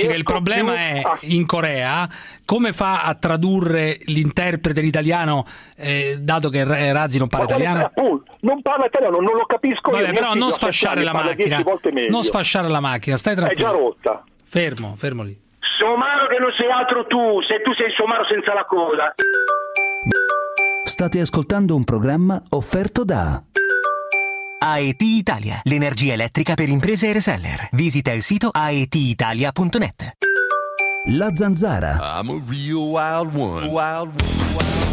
capisci che il problema è in Corea come fa a tradurre l'interprete in italiano, eh, dato che Razzi non parla italiano? Non parla italiano, non lo capisco. Vabbè, io. però non sfasciare la macchina, non sfasciare la macchina, stai tranquillo. È già rotta. Fermo, fermo lì. Somaro che non sei altro tu, se tu sei Somaro senza la coda. State ascoltando un programma offerto da A E T Italia, l'energia elettrica per imprese e reseller. Visita il sito a e t italia punto net. La Zanzara. I'm a real wild one. Wild one.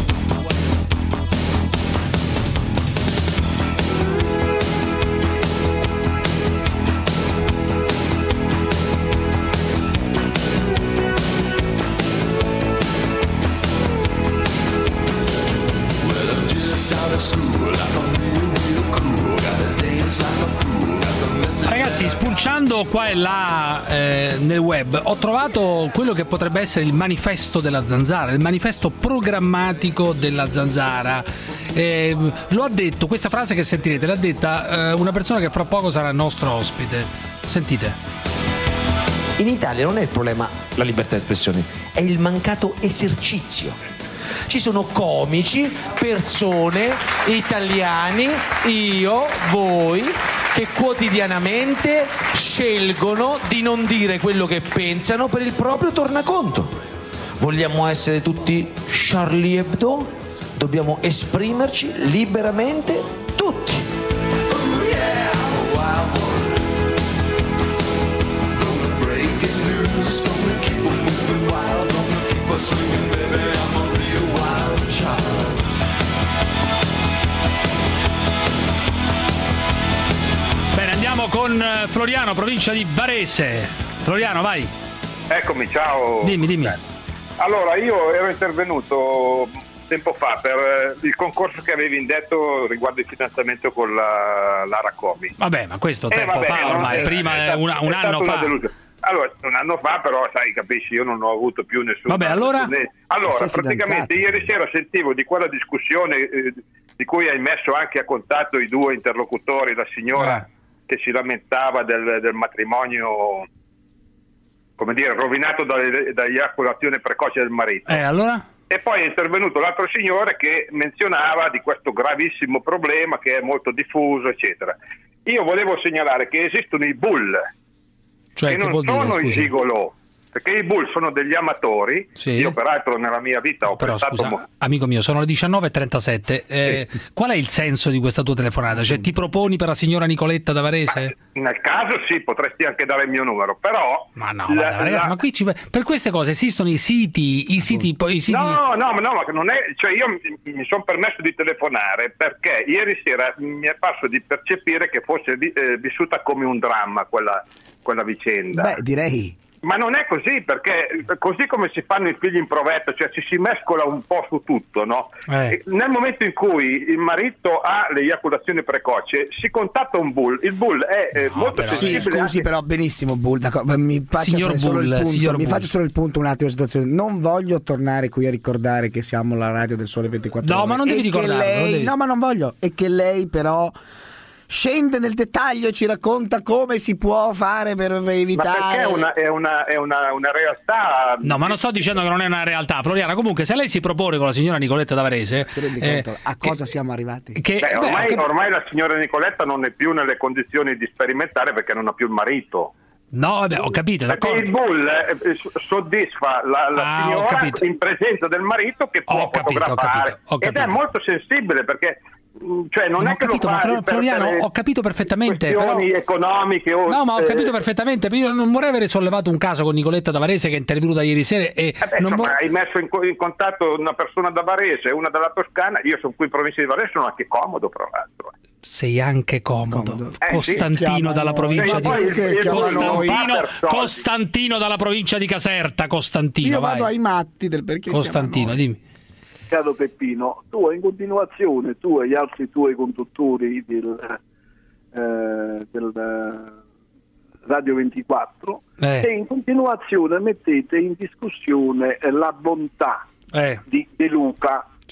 Ragazzi, spulciando qua e là eh, nel web ho trovato quello che potrebbe essere il manifesto della Zanzara, il manifesto programmatico della Zanzara. Eh, lo ha detto, questa frase che sentirete l'ha detta eh, una persona che fra poco sarà nostro ospite. Sentite. In Italia non è il problema la libertà di espressione, è il mancato esercizio. Ci sono comici, persone, italiani, io, voi, che quotidianamente scelgono di non dire quello che pensano per il proprio tornaconto. Vogliamo essere tutti Charlie Hebdo? Dobbiamo esprimerci liberamente tutti. Bene, andiamo con Floriano, provincia di Varese. Floriano, vai. Eccomi, ciao. Dimmi, dimmi. Allora, io ero intervenuto tempo fa per il concorso che avevi indetto riguardo il finanziamento con la, la Racomi. Vabbè, ma questo Eh, tempo vabbè, fa ormai, è- prima è stato- una- un è anno stata una fa. delusione. Allora, un anno fa però, sai, capisci, io non ho avuto più nessuno. Vabbè, allora? Allora, Sei praticamente fidanzato. ieri sera sentivo di quella discussione eh, di cui hai messo anche a contatto i due interlocutori, la signora che si lamentava del, del matrimonio, come dire, rovinato dalle- dall'eiaculazione precoce del marito. Eh, allora? E poi è intervenuto l'altro signore che menzionava di questo gravissimo problema che è molto diffuso, eccetera. Io volevo segnalare che esistono i bull, Cioè, che che non vuol dire, sono i scusa? gigolò, perché i bull sono degli amatori. Sì. Io peraltro nella mia vita ho Però pensato scusa, mo- amico mio, sono le diciannove e trentasette. Eh, Qual è il senso di questa tua telefonata? Cioè, ti proponi per la signora Nicoletta da Varese? nel caso sì, potresti anche dare il mio numero, però Ma no, la- guarda, ragazzi, la- ma qui ci- per queste cose esistono i siti, i siti, poi i siti. No, no, ma no, ma non è, cioè io mi, mi sono permesso di telefonare perché ieri sera mi è parso di percepire che fosse vi- eh, vissuta come un dramma quella, quella vicenda. Beh, direi. Ma non è così, perché così come si fanno i figli in provetto, cioè ci si mescola un po' su tutto, no? Eh. E nel momento in cui il marito ha l'eiaculazione precoce, si contatta un bull. Il bull è eh, molto Sì, sensibile. scusi, anche- però benissimo Bull, d'accordo, mi faccio Signor fare solo Bull, il punto, signor mi Bull. faccio solo il punto un attimo di situazione. Non voglio tornare qui a ricordare che siamo la radio del Sole ventiquattro No, ore. ma non devi e che ricordarlo, non lei, devi. no, ma non voglio. E che lei però scende nel dettaglio e ci racconta come si può fare per Ma evitare. perché è una, è una, è una, una realtà. No, ma non sto dicendo che non è una realtà, Floriana. Comunque, se lei si propone con la signora Nicoletta da Varese, Ti rendi eh, conto a cosa siamo arrivati? che- Beh, beh, ormai, ho capito. ormai la signora Nicoletta non è più nelle condizioni di sperimentare perché non ha più il marito. No, vabbè, ho capito, Perché d'accordo. il bull eh, s- soddisfa la, la Ah, ho signora capito. in presenza del marito che può Ho capito, ho fotografare capito, ho ed è capito. molto sensibile perché mh, cioè non Ma è ho che capito, lo ma fa Flo- per- Floriano, per ho capito perfettamente, questioni però- economiche o, No, ma ho eh, capito perfettamente. Io non vorrei avere sollevato un caso con Nicoletta da Varese che è intervenuta ieri sera e eh beh, non insomma, vo- hai messo in, co- in contatto una persona da Varese e una dalla Toscana. Io sono qui in provincia di Varese, sono anche comodo tra l'altro. sei anche comodo. Eh, sì, Costantino chiamano- dalla provincia Cioè, di poi che chiamano Costantino, Patterson. Costantino dalla provincia di Caserta. Costantino, Io vai. vado ai matti del perché Costantino, dimmi. Caro Peppino, tu in continuazione, tu e gli altri tuoi conduttori del, eh, del eh, Radio ventiquattro, Eh. e in continuazione mettete in discussione eh, la bontà Eh. di De Luca.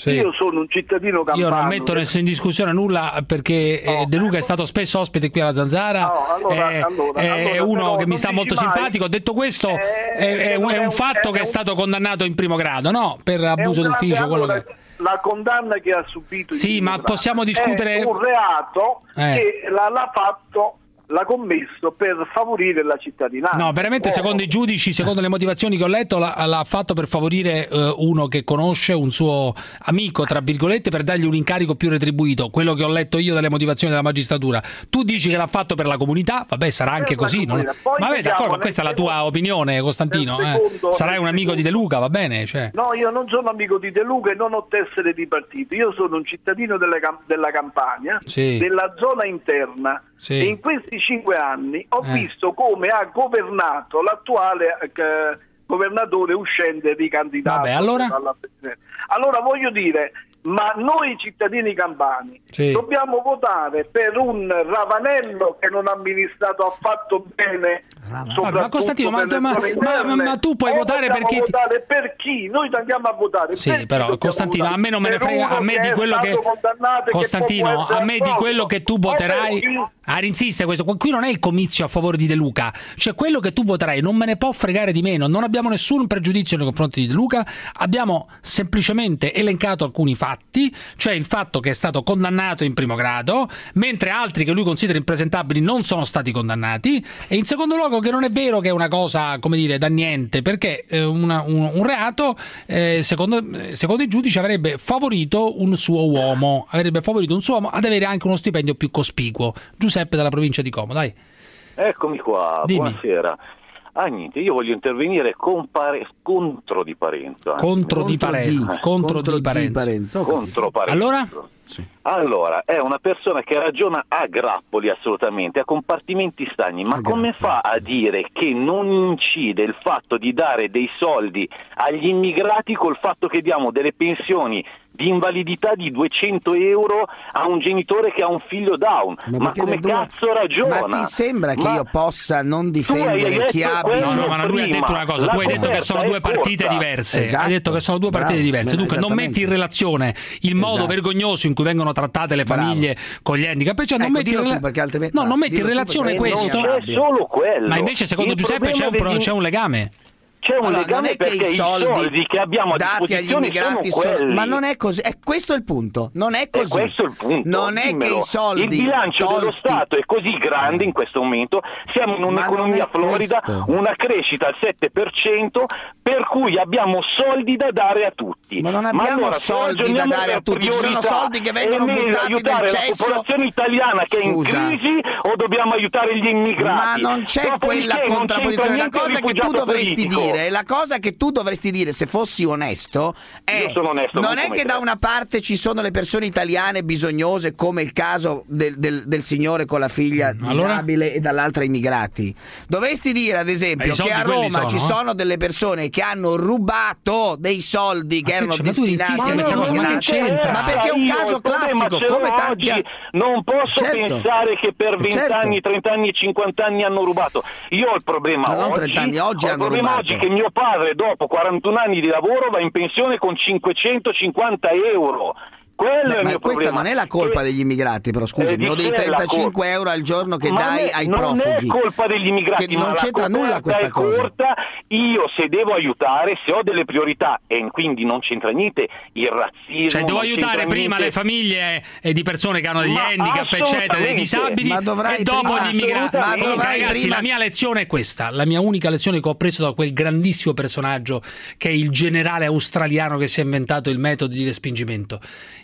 Sì. Io sono un cittadino campano. Io non metto in discussione nulla perché no, De Luca è stato spesso ospite qui alla Zanzara, no, allora, è, allora, è allora, uno che mi sta molto mai. simpatico. Detto questo, eh, è, è, un, è un fatto è, che è, è stato condannato in primo grado, no? Per abuso d'ufficio. Quello allora, che... La condanna che ha subito sì, ma possiamo discutere è un reato eh. che l'ha, l'ha fatto l'ha commesso per favorire la cittadinanza. No, veramente oh. secondo i giudici, secondo le motivazioni che ho letto, l'ha, l'ha fatto per favorire uh, uno che conosce, un suo amico, tra virgolette, per dargli un incarico più retribuito. Quello che ho letto io dalle motivazioni della magistratura. Tu dici che l'ha fatto per la comunità, vabbè, sarà anche così. Non... Vabbè, d'accordo, questa è la tua opinione, Costantino. Eh. Sarai un amico di De Luca, va bene? Cioè. No, io non sono amico di De Luca e non ho tessere di partito. Io sono un cittadino delle, della Campania, sì. della zona interna, sì. e in questi cinque anni ho eh. visto come ha governato l'attuale eh, governatore uscente ricandidato. Vabbè, allora? Alla allora voglio dire, ma noi cittadini campani sì. dobbiamo votare per un Ravanello che non ha amministrato affatto bene. Ma Costantino, ma, ma, ma, ma tu puoi votare perché votare per chi? Noi andiamo a votare sì, per però Costantino, a me non me ne frega, a me di quello che Costantino, a me di quello che tu voterai. Ah, insiste questo, qui non è il comizio a favore di De Luca, cioè quello che tu voterai non me ne può fregare di meno, non abbiamo nessun pregiudizio nei confronti di De Luca, abbiamo semplicemente elencato alcuni fatti, cioè il fatto che è stato condannato in primo grado, mentre altri che lui considera impresentabili non sono stati condannati, e in secondo luogo che non è vero che è una cosa, come dire, da niente, perché eh, una, un, un reato eh, secondo, secondo i giudici avrebbe favorito un suo uomo, avrebbe favorito un suo uomo ad avere anche uno stipendio più cospicuo. Giuseppe dalla provincia di Como, dai. Eccomi qua, Dimmi. buonasera. Ah, niente, io voglio intervenire con pare... contro Di Parenzo. Contro Di Parenzo. Contro Di Parenzo. Contro Parenzo. Allora? Sì. Allora, è una persona che ragiona a grappoli assolutamente, a compartimenti stagni, ma come fa a dire che non incide il fatto di dare dei soldi agli immigrati col fatto che diamo delle pensioni di invalidità di duecento euro a un genitore che ha un figlio down? Ma, ma come cazzo ragiona? Ma ti sembra che ma io possa non difendere chi ha bisogno? No, ma lui ha detto una cosa, tu hai detto che sono due partite diverse, esatto. hai detto che sono due partite Bravo. diverse, dunque non metti in relazione il modo esatto. vergognoso in cui vengono trattate le famiglie Bravo. con gli handicap, cioè non ecco, metti, in, rela- tu, altrimenti... no, non metti in relazione questo, non è solo quello. Ma invece secondo il Giuseppe c'è un, degli... c'è un legame. C'è un allora, legame non è perché che i soldi, i soldi che abbiamo a dati agli immigrati sono, sono, ma non è così, è questo è il punto, non è così. E questo è il punto. Non è Dimmelo. che i soldi il bilancio tolti... dello Stato è così grande in questo momento, siamo in un'economia florida, questo. una crescita al sette per cento, per cui abbiamo soldi da dare a tutti. Ma non abbiamo ma allora, soldi da dare a tutti, ci sono soldi che vengono buttati nel cesso. La popolazione italiana che Scusa. è in crisi, o dobbiamo aiutare gli immigrati? Ma non c'è Dopodiché quella non contrapposizione, la cosa che tu dovresti politico. dire, la cosa che tu dovresti dire se fossi onesto è Io sono onesto, non non è come che te. da una parte ci sono le persone italiane bisognose come il caso del, del, del signore con la figlia mm, allora? disabile e dall'altra immigrati. Dovresti dire ad esempio che a Roma sono, ci sono delle persone che hanno rubato dei soldi che erano destinati agli immigrati, ma perché è un caso classico come tanti oggi non posso certo. pensare che per venti certo. anni, trenta anni e cinquanta anni hanno rubato. Io ho il problema ma oggi, trenta anni, oggi ho il hanno problema rubato. oggi che mio padre dopo quarantuno anni di lavoro va in pensione con cinquecentocinquanta euro. Quello Beh, è il ma mio questa problema. non è la colpa e... degli immigrati, però scusami, eh, o dei trentacinque euro al giorno che ma dai è, ai non profughi. Non è colpa degli immigrati, che ma non c'entra nulla questa è cosa. Corta. Io se devo aiutare, se ho delle priorità, e quindi non c'entra niente il razzismo. Cioè devo aiutare prima niente... le famiglie e di persone che hanno degli ma handicap, eccetera, dei disabili, ma e dopo prima, gli immigrati. ma Comunque, ragazzi, prima... la mia lezione è questa, la mia unica lezione che ho preso da quel grandissimo personaggio che è il generale australiano che si è inventato il metodo di respingimento.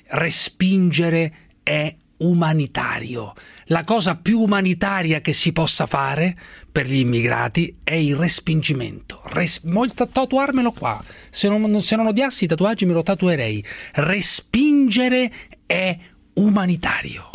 Respingere è umanitario. La cosa più umanitaria che si possa fare per gli immigrati è il respingimento. Res- Molto tatuarmelo qua. Se non, se non odiassi i tatuaggi me lo tatuerei. Respingere è umanitario.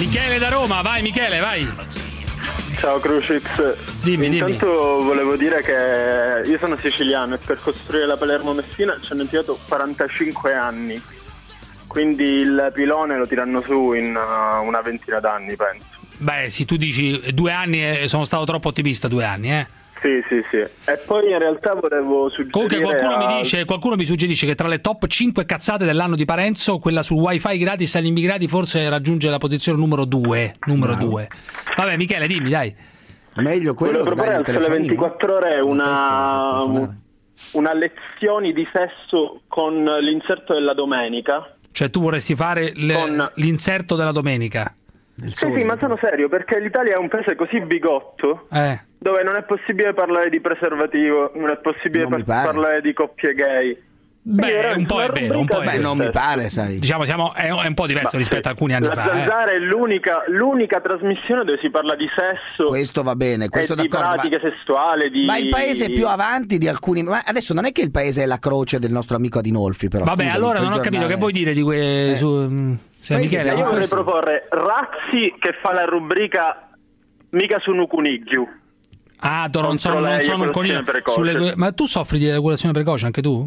Michele da Roma, vai Michele, vai. Ciao Crucix. Dimmi, Intanto dimmi. volevo dire che io sono siciliano e per costruire la Palermo-Messina ci hanno impiegato quarantacinque anni. Quindi il pilone lo tiranno su in uh, una ventina d'anni, penso. Beh, sì, tu dici due anni e sono stato troppo ottimista, due anni, eh? Sì, sì, sì. E poi in realtà volevo suggerire... Comunque qualcuno, a... mi dice, qualcuno mi suggerisce che tra le top cinque cazzate dell'anno di Parenzo, quella sul wifi gratis agli immigrati forse raggiunge la posizione numero due. Numero due. Vabbè, Michele, dimmi, dai. Meglio quello. Volevo proporre al Sole ventiquattro Ore una... una lezione di sesso con l'inserto della domenica. Cioè tu vorresti fare le... con... l'inserto della domenica? Sì, sì, ma sono serio, perché l'Italia è un paese così bigotto eh. dove non è possibile parlare di preservativo, non è possibile non par- parlare di coppie gay. Beh, un po' è vero, un po' è Beh, vero. non mi pare, sai. Diciamo, siamo, è, è un po' diverso ma rispetto a alcuni anni la fa. La Zanzara eh. è l'unica, l'unica trasmissione dove si parla di sesso. Questo va bene, questo e di pratiche ma... sessuali. Di... Ma il paese è più avanti di alcuni. Ma adesso non è che il paese è la croce del nostro amico Adinolfi, però. Vabbè, scusami, allora non ho giornale... capito che vuoi dire di que... eh. su... Cioè, Michele, io vorrei questo... proporre Razzi che fa la rubrica mica su Nucunighiu. Ah, tu non sono, non sono un coniglio sulle... Ma tu soffri di eiaculazione precoce anche tu?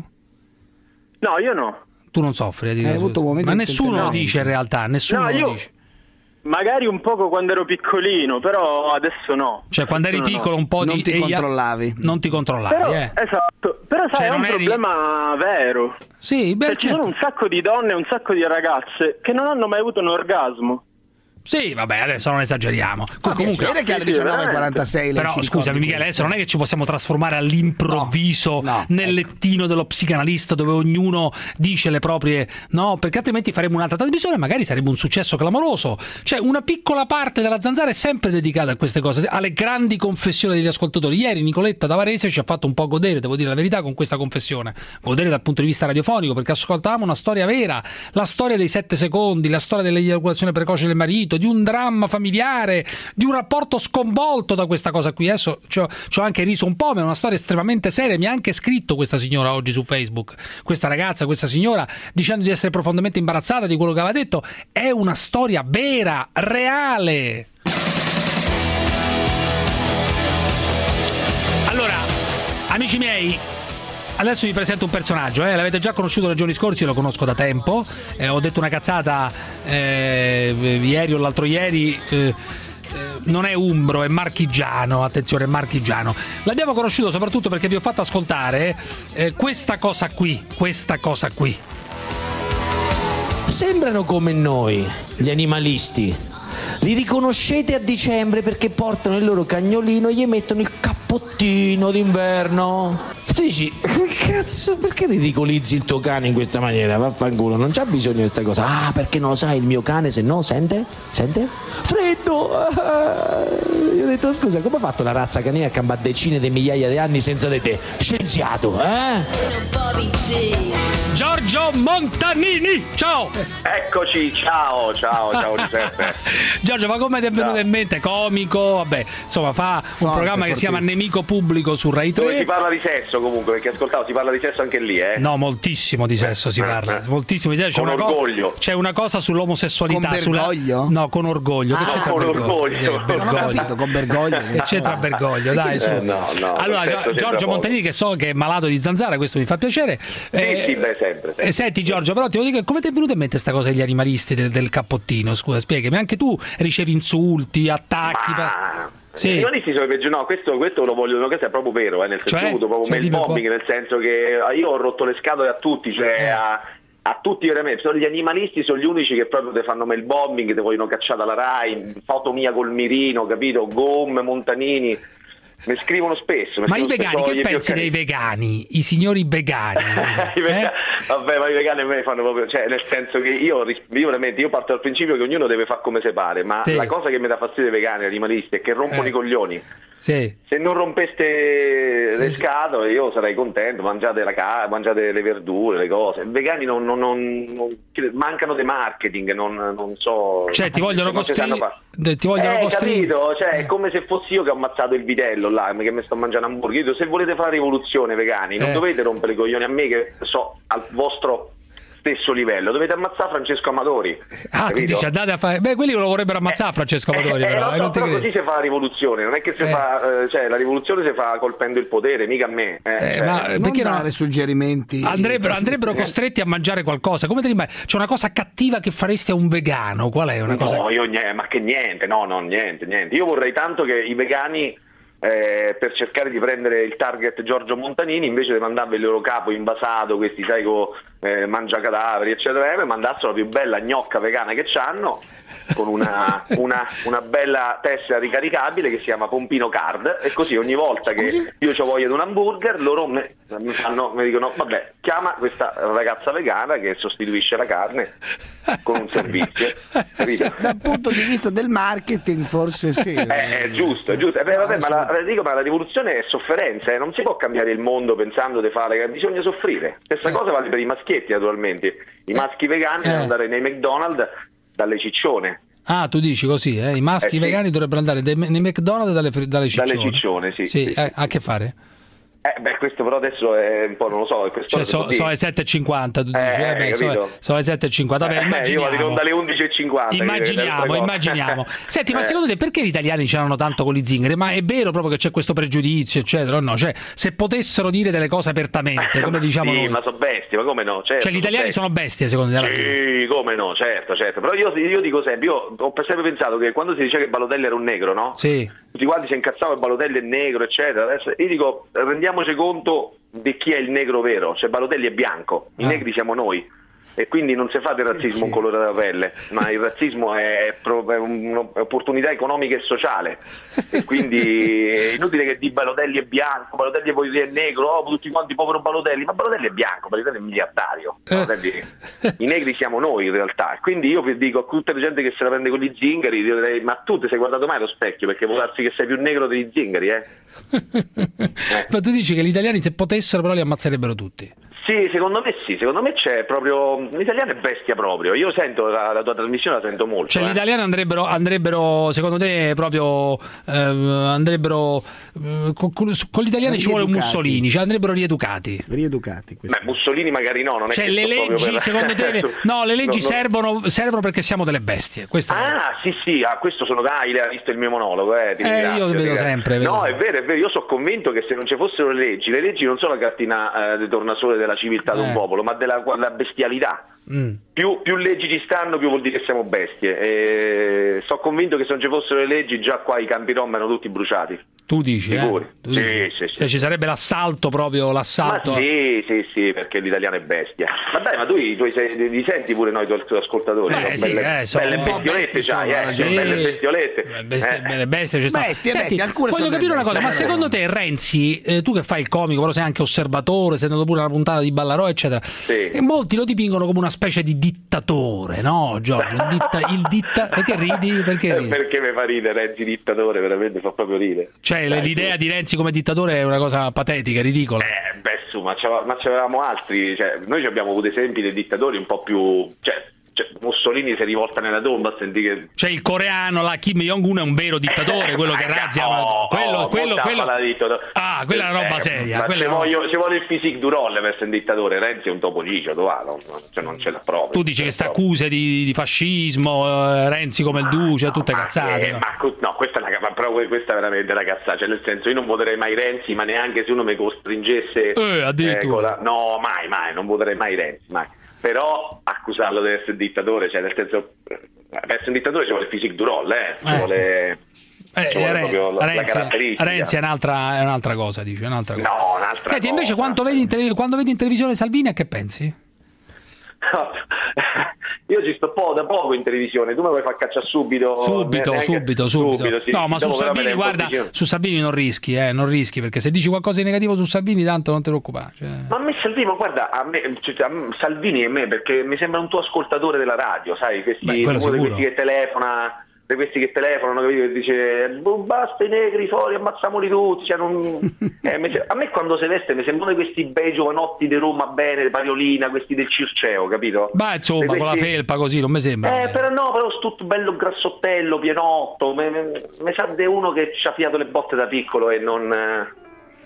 No, io no. Tu non soffri, eh, Hai avuto un momento ma nessuno no. lo dice in realtà, nessuno no, lo io... dice. Magari un poco quando ero piccolino, però adesso no. Cioè quando eri piccolo no. un po' non di... ti controllavi. Non ti controllavi, però, eh. Esatto, però sai, cioè, è un eri... problema vero. Sì, beh, cioè, certo. Ci sono un sacco di donne e un sacco di ragazze che non hanno mai avuto un orgasmo. Sì, vabbè, adesso non esageriamo. Ma comunque che alle diciannove e quarantasei però scusami Michele, adesso non è che ci possiamo trasformare all'improvviso no, no, nel ecco. lettino dello psicanalista dove ognuno dice le proprie, no, perché altrimenti faremo un'altra trasmissione e magari sarebbe un successo clamoroso. Cioè una piccola parte della Zanzara è sempre dedicata a queste cose, alle grandi confessioni degli ascoltatori. Ieri Nicoletta da Varese ci ha fatto un po' godere, devo dire la verità, con questa confessione. Godere dal punto di vista radiofonico, perché ascoltavamo una storia vera, la storia dei sette secondi, la storia dell'eiaculazione precoce del marito, di un dramma familiare, di un rapporto sconvolto da questa cosa qui. Adesso ci ho, ci ho anche riso un po', ma è una storia estremamente seria. Mi ha anche scritto questa signora oggi su Facebook, questa ragazza, questa signora, dicendo di essere profondamente imbarazzata di quello che aveva detto. È una storia vera, reale. Allora, amici miei, adesso vi presento un personaggio, eh? L'avete già conosciuto nei giorni scorsi, lo conosco da tempo, eh, ho detto una cazzata eh, ieri o l'altro ieri, eh, eh, non è umbro, è marchigiano, attenzione, è marchigiano. L'abbiamo conosciuto soprattutto perché vi ho fatto ascoltare eh, questa cosa qui, questa cosa qui. Sembrano come noi, gli animalisti. Li riconoscete a dicembre perché portano il loro cagnolino e gli mettono il cappottino d'inverno. E tu dici, cazzo, perché ridicolizzi il tuo cane in questa maniera? Vaffanculo, non c'ha bisogno di questa cosa. Ah, perché non lo sai, il mio cane se no sente? Sente? Freddo! Ah, io ho detto, scusa, come ha fatto la razza canina a campare decine di migliaia di anni senza di te? Scienziato, eh? Giorgio Montanini, ciao! Eccoci, ciao, ciao, ciao Giuseppe. Giorgio, ma come ti è venuto ciao. in mente? Comico, vabbè, insomma, fa un Forte, programma che si chiama Nemico Pubblico su Rai tre. Dove si parla di sesso comunque, perché ascoltavo, si parla di sesso anche lì, eh? No, moltissimo di sesso si parla, moltissimo di sesso. Con c'è orgoglio. Co- c'è una cosa sull'omosessualità. Con Bergoglio? Sulla... No, con orgoglio. Ah, che con orgoglio. Bergoglio? Non ho capito, con Bergoglio. Che c'entra Bergoglio, dai, su. Eh, no, no, allora, Giorgio Montanini, che so che è malato di zanzara, questo mi fa piacere. Sì, eh, sì, beh, sempre. sempre. Eh, senti Giorgio, però ti voglio dire, come ti è venuta in mente questa cosa degli animalisti del, del cappottino? Scusa, spiegami, anche tu ricevi insulti, attacchi... Ma... Sì. I animalisti sono peggio, no, questo, questo lo voglio, questo è proprio vero, eh, nel senso, cioè, proprio cioè, il bombing, nel senso che io ho rotto le scatole a tutti, cioè eh. a, a tutti veramente. Sono gli animalisti, sono gli unici che proprio ti fanno mail bombing, ti vogliono cacciare dalla Rai, foto mia col mirino, capito, gomme, Montanini. Mi scrivono spesso. Mi ma scrivono i vegani, che pensi dei vegani? I signori vegani? I vegani eh? Vabbè, ma i vegani a me fanno proprio, cioè nel senso che io, io veramente io parto dal principio che ognuno deve fare come se pare, ma sì. La cosa che mi dà fastidio ai vegani, ai animalisti, è che rompono eh. i coglioni. Sì. Se non rompeste le scatole io sarei contento, mangiate la carne, mangiate le verdure, le cose. I vegani non, non, non, non mancano di marketing, non, non so. Cioè ti vogliono costringere. Ti vogliono eh, costringere. capito? Cioè, è come se fossi io che ho ammazzato il vitello là, che mi sto mangiando hamburger. Se volete fare rivoluzione vegani, non eh. dovete rompere i coglioni a me che so al vostro stesso livello, dovete ammazzare Francesco Amadori. Ah, tu dici andate a fare... Beh, quelli lo vorrebbero ammazzare eh, Francesco Amadori, eh, però. Eh, no, però così si fa la rivoluzione, non è che si eh. fa... Eh, cioè, la rivoluzione si fa colpendo il potere, mica a me. Eh, eh, ma eh. perché non dare suggerimenti? Andrebbero, andrebbero costretti a mangiare qualcosa. Come te li... C'è una cosa cattiva che faresti a un vegano? Qual è una cosa? No, io niente, ma che niente, no, no, niente, niente. Io vorrei tanto che i vegani... Eh, per cercare di prendere il target Giorgio Montanini, invece di mandarvi il loro capo invasato, questi sai co eh, mangia cadaveri eccetera, mi mandassero la più bella gnocca vegana che c'hanno, con una, una, una bella tessera ricaricabile che si chiama Pompino Card, e così ogni volta Scusi? che io ho voglia di un hamburger loro mi, mi, fanno, mi dicono vabbè, chiama questa ragazza vegana che sostituisce la carne con un servizio. Capito? Dal punto di vista del marketing forse sì. Eh, è giusto, è giusto. Eh, beh, vabbè, ma la, dico, ma la rivoluzione è sofferenza, eh. Non si può cambiare il mondo pensando di fare, bisogna soffrire. Stessa eh. cosa vale per i maschietti, naturalmente. I maschi vegani devono eh. andare nei McDonald's dalle ciccione. Ah, tu dici così, eh? I maschi eh, vegani sì. dovrebbero andare nei McDonald's dalle, dalle ciccione. Dalle ciccione, sì. sì, sì, eh, sì. A che fare? Eh, beh, questo però adesso è un po', non lo so. Cioè, so, sono le sette e cinquanta, tu dici, eh, eh, beh, sono, sono le sette e cinquanta, vabbè, immaginiamo. Eh, io vado dalle undici e cinquanta. Immaginiamo, immaginiamo. Senti, ma eh. secondo te perché gli italiani ce l'hanno tanto con gli zingari? Ma è vero proprio che c'è questo pregiudizio, eccetera, o no? Cioè, se potessero dire delle cose apertamente, come diciamo sì, noi. ma sono bestie, ma come no? Certo, cioè, gli italiani sono bestie, secondo te? Sì, come no, certo, certo. Però io, io dico sempre, io ho sempre pensato che quando si diceva che Balotelli era un negro, no? Sì. Tutti quanti si incazzavano che Balotelli è negro, eccetera. Adesso io dico, rendiamoci conto di chi è il negro vero, cioè Balotelli è bianco, i ah. negri siamo noi, e quindi non si fa del razzismo un colore della pelle, ma il razzismo è, è un'opportunità economica e sociale, e quindi è inutile che di Balotelli è bianco, Balotelli poi è negro, oh, tutti quanti povero Balotelli, ma Balotelli è bianco, Balotelli è miliardario, Balotelli, i negri siamo noi in realtà, quindi io dico a tutta la gente che se la prende con gli zingari, direi, ma tu ti sei guardato mai allo specchio, perché può darsi che sei più negro degli zingari, eh? eh. Ma tu dici che gli italiani se potessero però li ammazzerebbero tutti? Sì, secondo me sì, secondo me c'è proprio, l'italiano è bestia proprio, io sento la, la tua trasmissione, la sento molto. Cioè eh. gli italiani andrebbero, andrebbero secondo te proprio, eh, andrebbero, eh, con, con gli italiani ci vuole un Mussolini, cioè andrebbero rieducati. Rieducati. Beh, Mussolini magari no, non è cioè che le leggi, per... secondo te, le... no, le leggi no, no. servono, servono perché siamo delle bestie. Questa ah, è... sì, sì, ah, questo sono, ah, hai visto il mio monologo, eh, ti eh ringrazio, io vedo ti sempre. Vedo no, sempre. è vero, è vero, io sono convinto che se non ci fossero le leggi, le leggi non sono la cartina eh, di tornasole della civiltà eh. di un popolo, ma della la bestialità. Mm. Più, più leggi ci stanno, più vuol dire che siamo bestie. E sono convinto che se non ci fossero le leggi, già qua i campi rom erano tutti bruciati. Tu dici? Sicuri? Eh? Tu sì, dici? Sì, sì. Cioè, ci sarebbe l'assalto proprio, l'assalto. Ma sì, sì, sì, perché l'italiano è bestia. Ma dai, ma tu i tuoi li senti pure noi, i tuoi ascoltatori? Beh, sì, belle, eh, sono belle bestiolette, c'hai, eh, sì. belle bestiolette. Bestie, eh. Belle bestie, ci stanno. Bestie, Senti, bestie, alcune voglio sono capire una bestie, cosa, ma secondo te Renzi, eh, tu che fai il comico, però sei anche osservatore, sei andato pure alla puntata di Ballarò, eccetera, sì. e molti lo dipingono come una specie di dittatore, no, Giorgio? Il, ditta, il ditta... Perché ridi? Perché ridi? Perché mi fa ridere Renzi dittatore, veramente fa proprio ridere. Cioè, Dai, l'idea tu. di Renzi come dittatore è una cosa patetica, ridicola. Eh, beh, su, ma c'avevamo altri, cioè, noi abbiamo avuto esempi dei dittatori un po' più, cioè, cioè Mussolini si rivolta nella tomba a sentire che... Cioè il coreano, la Kim Jong-un è un vero dittatore, quello che razzia, oh, quello, oh, quello, quello... ah, quella è una roba eh, seria. Ma quella ci, no... voglio, ci vuole il physique du rolle per essere un dittatore. Renzi è un topo liceo, no? Cioè non ce l'ha proprio. Tu dici che sta accuse di, di fascismo, eh, Renzi come il duce, no, tutte ma cazzate. Che, no? Ma no, questa è una ma però questa è veramente una cazzata, cioè nel senso io non voterei mai Renzi, ma neanche se uno mi costringesse eh, addirittura. Eh, la... No, mai, mai, non voterei mai Renzi, mai. Però accusarlo di essere dittatore, cioè nel senso per essere un dittatore ci vuole il physique du rolle, eh. ci eh. vuole, eh, ci vuole Renzi, proprio la, Renzi, la caratteristica. Renzi è un'altra, è un'altra cosa, dice, un'altra cosa. No, un'altra Senti, cosa. invece quando vedi, in tele, quando vedi in televisione Salvini, a che pensi? Io ci sto po' da poco in televisione, tu mi vuoi far cacciare subito? Subito, neanche... subito, subito. subito sì. No, ma su Salvini, guarda, su Salvini non rischi, eh, non rischi, perché se dici qualcosa di negativo su Salvini, tanto non te preoccupare. Cioè... Ma a me Salvini, ma guarda, a me, cioè, a me, Salvini e me, perché mi sembra un tuo ascoltatore della radio, sai, questi, Beh, uno di questi che telefona. Di questi che telefonano, capito? Che dice basta i negri fuori, ammazziamoli tutti, cioè, non... eh, a me quando si veste mi sembrano questi bei giovanotti di Roma bene, Pariolina, questi del Circeo, capito? Beh, insomma, questi... con la felpa così non mi sembra. Eh, però no, però tutto bello grassottello, pienotto, mi sa di uno che ci ha fiato le botte da piccolo e non...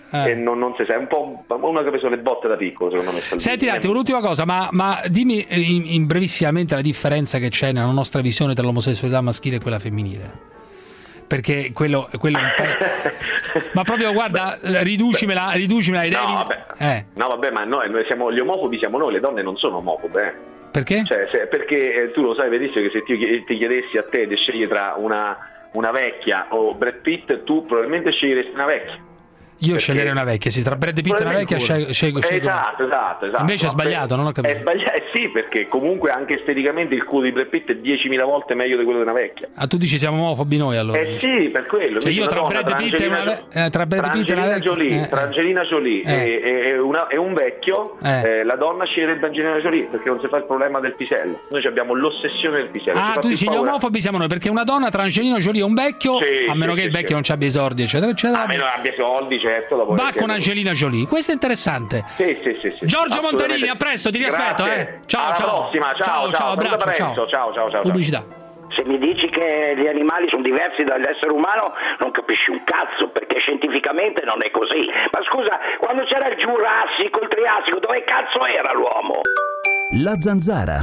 eh. e non, non si sa, è un po' uno che ha preso le botte da piccolo, secondo me. Senti un attimo, l'ultima cosa, ma, ma dimmi in, in brevissimamente la differenza che c'è nella nostra visione tra l'omosessualità maschile e quella femminile. Perché quello, quello è un po'... ma proprio guarda, riducimela, riducimela ai no, vabbè. Eh. no vabbè, ma noi, noi siamo gli omofobi, siamo noi, le donne non sono omofobe. Eh. Perché? Cioè, se, perché eh, tu lo sai benissimo che se ti, ti chiedessi a te di scegliere tra una, una vecchia o Brad Pitt, tu probabilmente sceglieresti una vecchia. Io perché... sceglierei una vecchia, sì, tra Brad Pitt e una vecchia scelgo, scelgo, scelgo. Esatto, esatto, esatto. Invece è sbagliato, non ho capito. È sbagliato, eh sì, perché comunque anche esteticamente il culo di Brad Pitt è diecimila volte meglio di quello di una vecchia. Ah, tu dici siamo omofobi noi allora? Eh sì, per quello. Cioè io tra donna, Brad Pitt e una vecchia, eh, tra Brad Pitt e una vecchia, Jolie, eh, tra Angelina Jolie eh. e, e, una, e un vecchio, eh. Eh, la donna sceglierebbe Angelina Jolie perché non si fa il problema del pisello. Noi abbiamo l'ossessione del pisello. Ah, tu dici gli omofobi siamo noi perché una donna tra Angelina Jolie e un vecchio, sì, a meno sì, che sì, il vecchio sì. non ci abbia i sordi, eccetera, eccetera. A meno abbia soldi, certo. Va con Angelina Jolie. Questo è interessante. Sì, sì, sì, sì. Giorgio Montanini, a presto, ti riaspetto, eh. Ciao, alla ciao. Prossima, ciao, ciao, ciao, abbraccio, ciao. Ciao, ciao, ciao. Pubblicità. Se mi dici che gli animali sono diversi dall'essere umano non capisci un cazzo, perché scientificamente non è così. Ma scusa, quando c'era il Giurassico, il Triassico, dove cazzo era l'uomo? La Zanzara.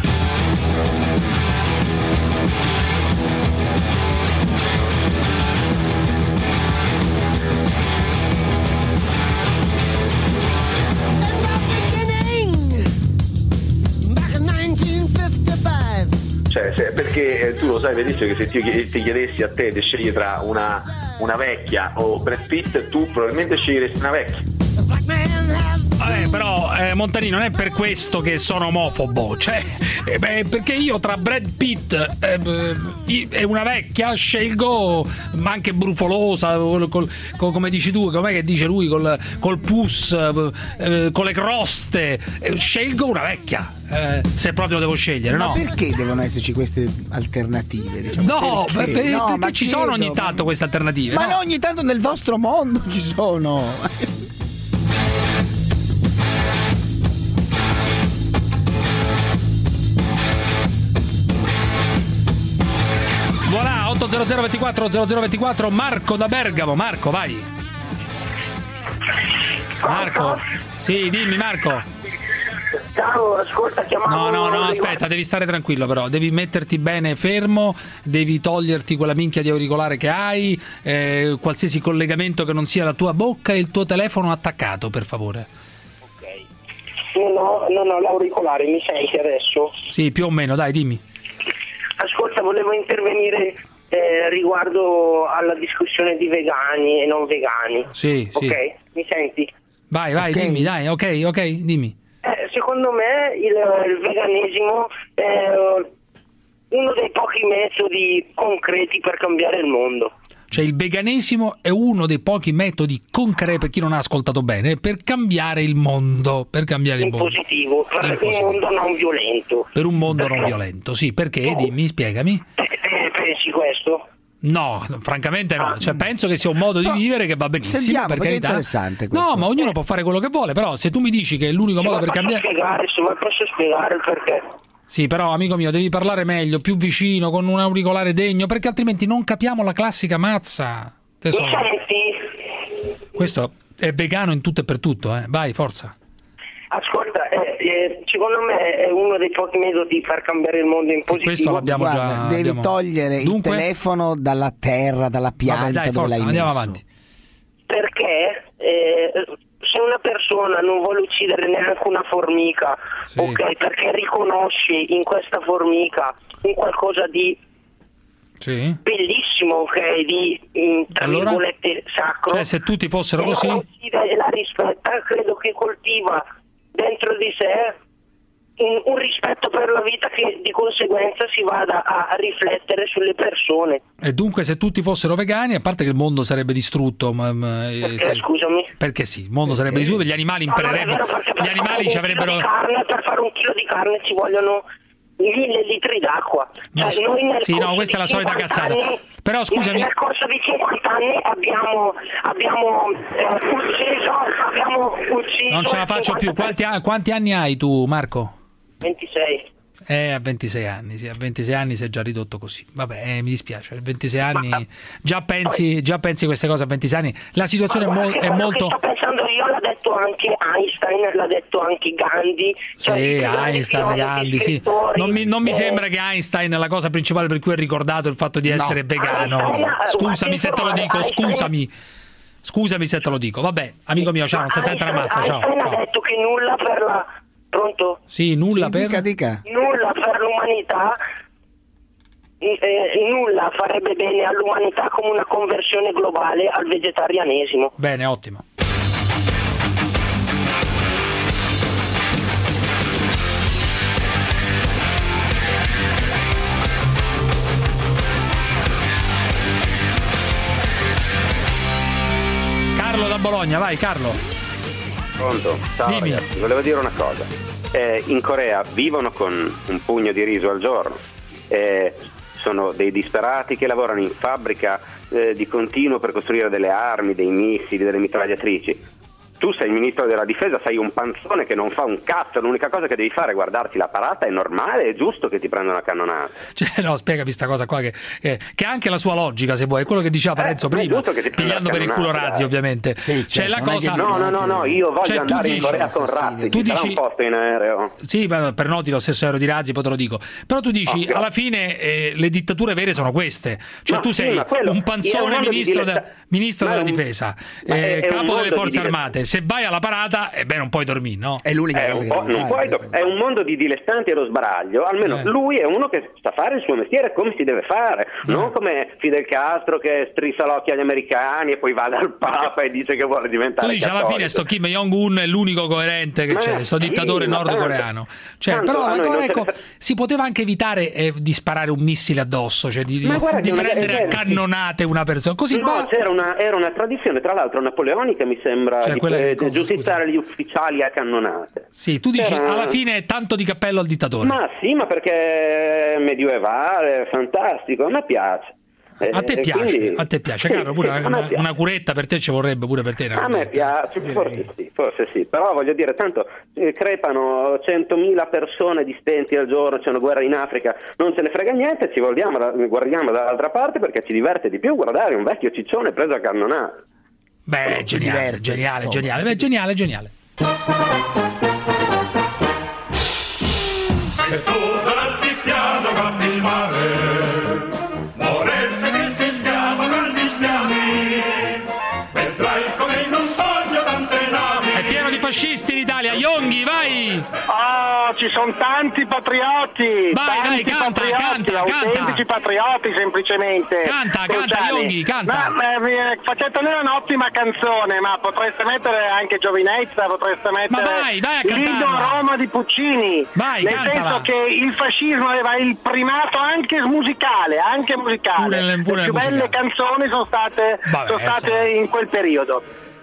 Cioè, se, perché eh, tu lo sai benissimo che se ti, ti chiedessi a te di scegliere tra una, una vecchia o Brad Pitt, tu probabilmente sceglieresti una vecchia. Vabbè, però eh, Montanini non è per questo che sono omofobo, cioè eh, beh, perché io tra Brad Pitt eh, e una vecchia scelgo, ma anche brufolosa, col, col, col, come dici tu, com'è che dice lui, col, col pus, eh, con le croste, eh, scelgo una vecchia. Eh, se proprio devo scegliere, ma no? Perché devono esserci queste alternative? Diciamo? No, perché? per, no perché ma ci chiedo, sono ogni tanto queste alternative. Ma no? ogni tanto nel vostro mondo ci sono. Voilà, otto zero zero ventiquattro zero zero ventiquattro, Marco da Bergamo. Marco, vai. Marco, sì, dimmi Marco. Ciao, ascolta, chiamavo... No, no, no, aspetta, devi stare tranquillo però, devi metterti bene fermo, devi toglierti quella minchia di auricolare che hai, eh, qualsiasi collegamento che non sia la tua bocca e il tuo telefono attaccato, per favore. Ok. Non ho, non ho l'auricolare, mi senti adesso? Sì, più o meno, dai, dimmi. Ascolta, volevo intervenire eh, riguardo alla discussione di vegani e non vegani. Sì, ok, sì. Mi senti? Vai, vai, okay. dimmi, dai, ok, ok, dimmi. Eh, secondo me il, il veganesimo è uno dei pochi metodi concreti per cambiare il mondo. Cioè il veganesimo è uno dei pochi metodi concreti, per chi non ha ascoltato bene, per cambiare il mondo, per cambiare in il mondo. Positivo, per in un positivo. mondo non violento. Per un mondo perché? non violento, sì, perché? No. Dimmi, spiegami. Eh, pensi questo? No, francamente no, cioè penso che sia un modo di no, vivere che va benissimo. Sentiamo, per perché carità. È interessante questo. No, ma ognuno può fare quello che vuole, però se tu mi dici che è l'unico sì, modo per cambiare... Spiegare, se vuoi posso spiegare il perché. Sì, però amico mio, devi parlare meglio, più vicino, con un auricolare degno, perché altrimenti non capiamo la classica mazza. Tesoro. Questo è vegano in tutto e per tutto, eh. Vai, forza. Ascolta, eh, eh, secondo me è uno dei pochi metodi per cambiare il mondo in positivo. Questo l'abbiamo Guarda, già. Devi abbiamo... togliere Dunque? il telefono dalla terra, dalla pianta. Vabbè, dai, dove forza, l'hai andiamo messo. avanti. Perché eh, se una persona non vuole uccidere neanche una formica, sì. ok, perché riconosci in questa formica un qualcosa di sì. bellissimo, ok, di mh, tra allora? virgolette sacro. Cioè, se tutti fossero così, e la rispetta, credo che coltiva dentro di sé un, un rispetto per la vita che di conseguenza si vada a, a riflettere sulle persone. E dunque se tutti fossero vegani, a parte che il mondo sarebbe distrutto, ma, ma, perché, eh, scusami? Perché sì, il mondo perché? sarebbe distrutto, gli animali impererebbero, no, gli animali ci avrebbero... Carne, per fare un chilo di carne ci vogliono mille litri d'acqua. No, cioè, noi nel sì, no, questa è la solita cazzata. Anni, però scusami. Nel corso di cinquanta anni abbiamo abbiamo eh, ucciso, abbiamo ucciso. Non ce la faccio più. Quanti, quanti anni hai tu, Marco? ventisei. Eh, a ventisei anni, sì, a ventisei anni si è già ridotto così. Vabbè, eh, mi dispiace, a ventisei anni ma, già pensi già pensi queste cose a ventisei anni. La situazione ma, è, mo- è molto... Sto pensando io, l'ha detto anche Einstein, l'ha detto anche Gandhi. Cioè sì, Einstein, Gandhi, sì. Non mi, non mi sembra che Einstein la cosa principale per cui è ricordato il fatto di essere no. vegano. Einstein, scusami se te lo dico, Einstein. scusami. Scusami se te lo dico. Vabbè, amico mio, ciao, non si sente la mazza, ciao. Einstein ciao. ha detto che nulla per la... Pronto? Sì, nulla sì, per... Dica, dica. Nulla per l'umanità, eh, nulla farebbe bene all'umanità come una conversione globale al vegetarianesimo. Bene, ottimo. Carlo da Bologna, vai Carlo. Pronto? Ciao Dimmi. Ragazzi, volevo dire una cosa. Eh, in Corea vivono con un pugno di riso al giorno, eh, sono dei disperati che lavorano in fabbrica eh, di continuo per costruire delle armi, dei missili, delle mitragliatrici. Tu sei il ministro della difesa, sei un panzone che non fa un cazzo, l'unica cosa che devi fare è guardarti la parata, è normale, è giusto che ti prendano una cannonata. Cioè, no, spiegami sta cosa qua che, eh, che ha anche la sua logica, se vuoi, è quello che diceva Parenzo eh, prima, pigliando per il culo Razzi, ovviamente. Sì, c'è la cosa... No, no, no, no, io voglio cioè, andare dici, in Corea con Razzi, tu dici... un posto in aereo. Sì, per noti lo stesso aereo di Razzi, poi te lo dico. Però tu dici, okay. alla fine eh, le dittature vere sono queste. Cioè, no, tu sei sì, quello, un panzone ministro, de, ministro della un... difesa, eh, capo delle forze armate. Se vai alla parata ebbene non puoi dormire, no? È l'unica è cosa un che po', non fare, puoi, è un mondo di dilettanti e lo sbaraglio. Almeno eh. lui è uno che sa fare il suo mestiere come si deve fare, eh. non come Fidel Castro che strizza l'occhio agli americani e poi va dal Papa e dice che vuole diventare tu dici cattolico. Alla fine sto Kim Jong-un è l'unico coerente che ma c'è, sto sì, dittatore nordcoreano. Cioè, tanto, però ecco, ecco, ne... si poteva anche evitare eh, di sparare un missile addosso, cioè di, di, di prendere a cannonate una persona. Così no, ba... c'era una, era una tradizione, tra l'altro napoleonica, mi sembra, cioè, di, eh, di giustiziare gli ufficiali a cannonate. Sì, tu dici Era... alla fine tanto di cappello al dittatore. Ma sì, ma perché è medievale, fantastico, a me piace. A te eh, piace, quindi... a te piace, caro, pure una, una, una curetta per te ci vorrebbe pure per te. A me piace, forse sì, forse sì, però voglio dire, tanto eh, crepano centomila persone di stenti al giorno, c'è una guerra in Africa, non ce ne frega niente, ci guardiamo, da, guardiamo dall'altra parte perché ci diverte di più guardare un vecchio ciccione preso a cannonate. Beh, geniale, geniale, geniale, beh, geniale, geniale. Se tu davanti piano guardi il mare, morente che si schiava con gli schiavi, vedrai come in un sogno tante navi. È pieno di fascisti in Italia, Yonghi, vai! Oh, ci sono tanti patrioti, vai, tanti vai, canta, patrioti, canta, autentici canta. patrioti semplicemente. Canta, canta, Yonghi, canta. Ma, eh, Facetta Nera è un'ottima canzone, ma potreste mettere anche Giovinezza, potreste mettere ma vai, vai a Lido Roma di Puccini. Vai, nel cantala. senso che il fascismo aveva il primato anche musicale, anche musicale. Pure, pure le più musicale. belle canzoni sono state, Vabbè, sono state in quel periodo.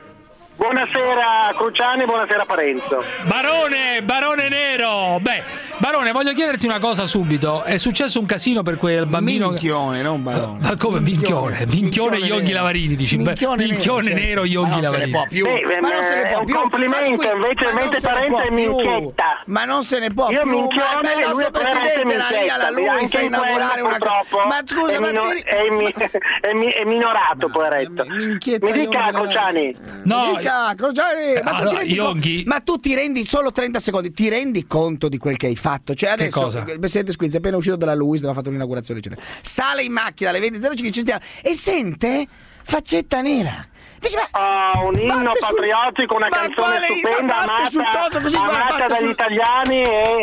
Buonasera Cruciani, buonasera Parenzo. Barone, Barone Nero. Beh, Barone, voglio chiederti una cosa subito. È successo un casino per quel bambino. Minchione, non Barone. Ma come minchione? Minchione Yonghi Lavarini, dici? Minchione, minchione nero, nero Yonghi Lavarini. Non se ne può più. Sì, ma non se ne può è più. un complimento, scusi, invece, invece Parenzo è minchietta. Ma non se ne può Io più. minchione, Ma il nostro presidente era lì alla lui sa inaugurare una cosa. Ma scusa, è, ma mino- ti... è, mi- è, mi- è minorato, poveretto. Mi dica Cruciani. No, mi dica Cruciani. Ma, allora, tu ti Yonghi... ma tu ti rendi solo trenta secondi, ti rendi conto di quel che hai fatto? Cioè adesso cosa? il presidente Squinzi è appena uscito dalla Luis dove ha fatto l'inaugurazione eccetera. Sale in macchina alle venti e zero cinque ci stiamo e sente Faccetta Nera. Dice, ma, oh, un inno patriottico, una canzone stupenda amata, sul coso, così amata dagli sul... italiani e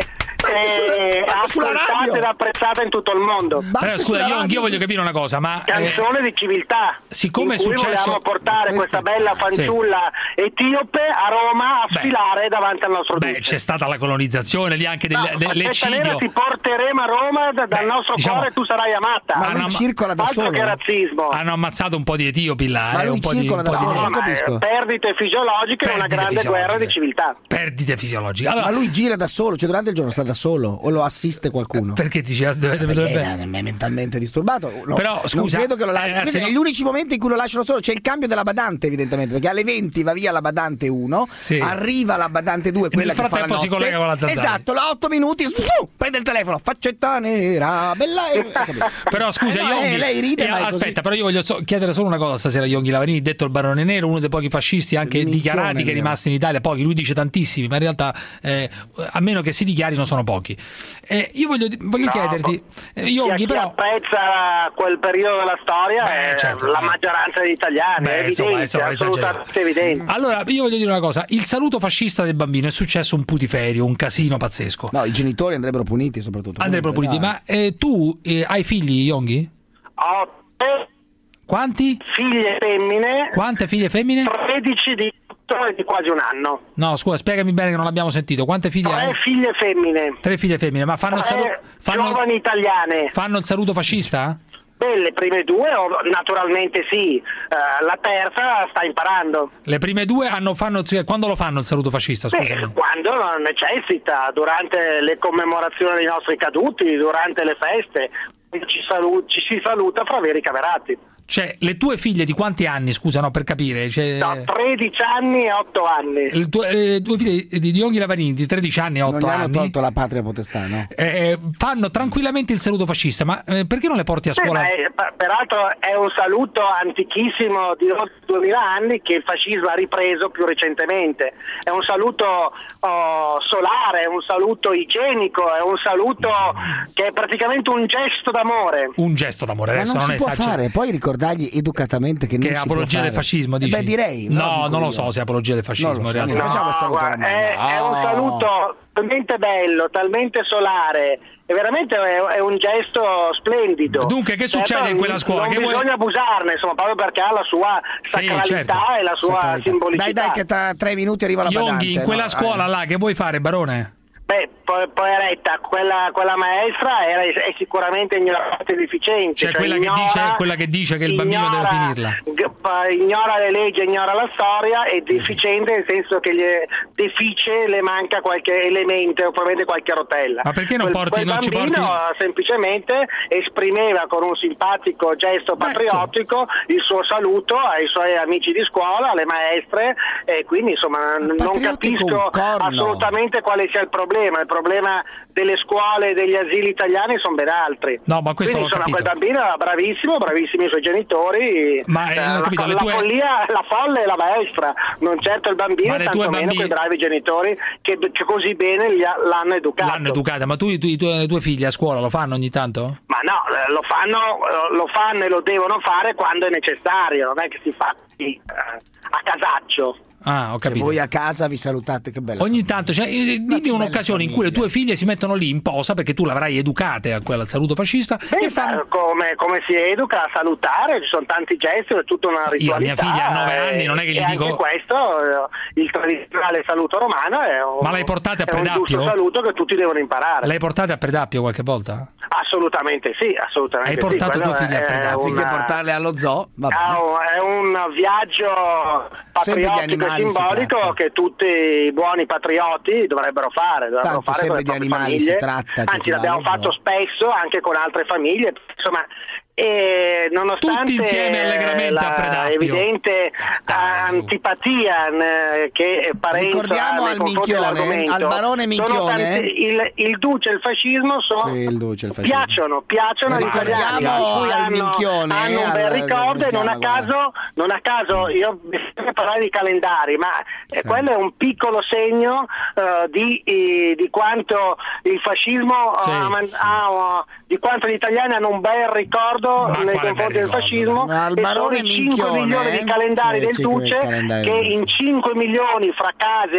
e ascoltata ed apprezzata in tutto il mondo. Però, scusa, io, io voglio capire una cosa, ma canzone eh, di civiltà. Siccome in è cui successo volevamo portare questa... questa bella fanciulla sì. etiope a Roma a beh, sfilare davanti al nostro beh, duce. c'è stata la colonizzazione lì anche del, no, dell'eccidio. Ti porteremo a Roma da, dal beh, nostro diciamo, cuore, tu sarai amata. Ma lui circola da altro solo. Che razzismo. Hanno ammazzato un po' di etiopi là. Ma eh, lui un po' circola di, da solo, no, non capisco. Perdite fisiologiche e una grande guerra di civiltà. Perdite fisiologiche. Allora, ma lui gira da solo, cioè durante il giorno sta da da solo o lo assiste qualcuno? Perché dici dove, dove dovrebbe... è mentalmente disturbato. No, però scusa, non credo che lo lasci. eh, Questi no... gli unici momenti in cui lo lasciano solo c'è il cambio della badante, evidentemente, perché alle venti va via la badante uno, sì. arriva la badante due, quella che fa la notte. si collega con la Zanzara. Esatto, la otto minuti uh, prende il telefono, faccetta nera, bella e... Però scusa, eh no, Yonghi, eh, lei ride, eh, ma aspetta, però io voglio so- chiedere solo una cosa stasera a Yonghi Lavarini, detto il Barone Nero, uno dei pochi fascisti anche Il dichiarati minchione, che è rimasto in Italia, pochi, lui dice tantissimi, ma in realtà eh, a meno che si dichiarino sono pochi. Eh, io voglio, voglio no, chiederti, eh, Yonghi, chi però apprezza quel periodo della storia Beh, è certo, la eh. maggioranza degli italiani, Beh, è evidente, insomma, insomma, assolutamente evidente. Allora, io voglio dire una cosa, il saluto fascista del bambino è successo un putiferio, un casino pazzesco. No, i genitori andrebbero puniti soprattutto. Andrebbero puniti, dai. ma eh, tu eh, hai figli, Yonghi? Ho tre Quanti? figlie femmine. Quante figlie femmine? tredici di tutto e di quasi un anno. No, scusa, spiegami bene che non l'abbiamo sentito. Quante figlie Tre hai? fille femmine. Tre figlie femmine, ma fanno il Tre saluto fanno, giovani italiane. fanno il saluto fascista? Beh, le prime due oh, naturalmente sì, uh, la terza sta imparando. Le prime due hanno fanno quando lo fanno il saluto fascista, scusami? Beh, quando necessita, durante le commemorazioni dei nostri caduti, durante le feste, ci, salu- ci si saluta fra veri camerati. Cioè, le tue figlie di quanti anni, scusa, no, per capire? Cioè, no, tredici anni e otto anni. Le tue, eh, due figlie di Yonghi Lavarini di tredici anni e otto non anni. Non hanno tolto la patria potestà, no? Eh, fanno tranquillamente il saluto fascista, ma eh, perché non le porti a scuola? Beh, ma, peraltro è un saluto antichissimo di oltre duemila anni che il fascismo ha ripreso più recentemente. È un saluto oh, solare, è un saluto igienico, è un saluto che è praticamente un gesto d'amore. Un gesto d'amore, adesso ma non, non si è può esagerato. fare, poi ricordargli educatamente che, che non è si apologia può del fare. fascismo, dici? Eh beh, direi. No, no, non lo io. so se è apologia del fascismo non lo so, in realtà. facciamo No, il saluto guarda, è, no. è un saluto talmente bello, talmente solare e veramente è, è un gesto splendido. Dunque, che succede certo, in quella scuola? Non che bisogna vuoi... abusarne, insomma, proprio perché ha la sua sacralità sì, certo. e la sua Sacralità. simbolicità. Dai, dai, che tra tre minuti arriva la badante. Yonghi, in quella no? scuola eh. là, che vuoi fare, Barone? Beh, po- poveretta, quella, quella maestra era, è sicuramente ignorante e deficiente. Cioè, cioè quella, ignora, che dice, quella che dice che il bambino ignora, deve finirla. G- ignora le leggi, ignora la storia, è deficiente nel senso che gli è defice, le manca qualche elemento o probabilmente qualche rotella. Ma perché non quel, porti, quel non ci bambino porti... semplicemente esprimeva con un simpatico gesto patriottico Beh, il suo saluto ai suoi amici di scuola, alle maestre, e quindi insomma non capisco assolutamente quale sia il problema. Il problema delle scuole e degli asili italiani sono ben altri. No, ma questo quindi l'ho insomma capito. quel bambino era bravissimo, bravissimi i suoi genitori. Ma eh, eh, ho capito, la, le la tue... follia, la folle è la maestra, non certo il bambino, ma tanto meno bambini... quei bravi genitori che, che così bene li ha, l'hanno educato. L'hanno educata, ma tu i tuoi, tue, tue figlie a scuola lo fanno ogni tanto? Ma no, lo fanno, lo fanno e lo devono fare quando è necessario, non è che si fa sì, a casaccio. Ah, ho capito. Cioè, voi a casa vi salutate, che bello. Ogni tanto, cioè, dimmi un'occasione in cui le tue figlie si mettono lì in posa perché tu l'avrai educate a quel saluto fascista. Beh, e fanno... come, come si educa a salutare, ci sono tanti gesti, è tutta una ritualità. Io, mia figlia ha nove anni, non è che gli e dico. Anche questo, il tradizionale saluto romano è un, Ma l'hai portate a è un Predappio? giusto saluto che tutti devono imparare. L'hai portate a Predappio qualche volta? Assolutamente sì, assolutamente Hai portato sì. tue figlie a Predappio? Anziché portarle allo zoo, va bene. È un viaggio patriottico e simbolico che tutti i buoni patrioti dovrebbero fare, dovrebbero Tanto fare sempre con le di proprie animali famiglie. si tratta. Anzi, l'abbiamo fatto spesso anche con altre famiglie, insomma. E nonostante tutti insieme allegramente la a Predappio. evidente antipatia che Parenzo ricordiamo al minchione, al barone minchione, tanti, il, il duce e il fascismo sono, sì, il duce, il fascismo. piacciono piacciono agli italiani, al hanno, minchione, hanno un bel al, ricordo e non a caso non a caso io bisogna parlare di calendari, ma sì. quello è un piccolo segno uh, di, eh, di quanto il fascismo sì, uh, sì. Ha, uh, di quanto gli italiani hanno un bel ricordo Ma nei confronti del fascismo, e sono i cinque milioni di calendari del Duce che in cinque milioni fra case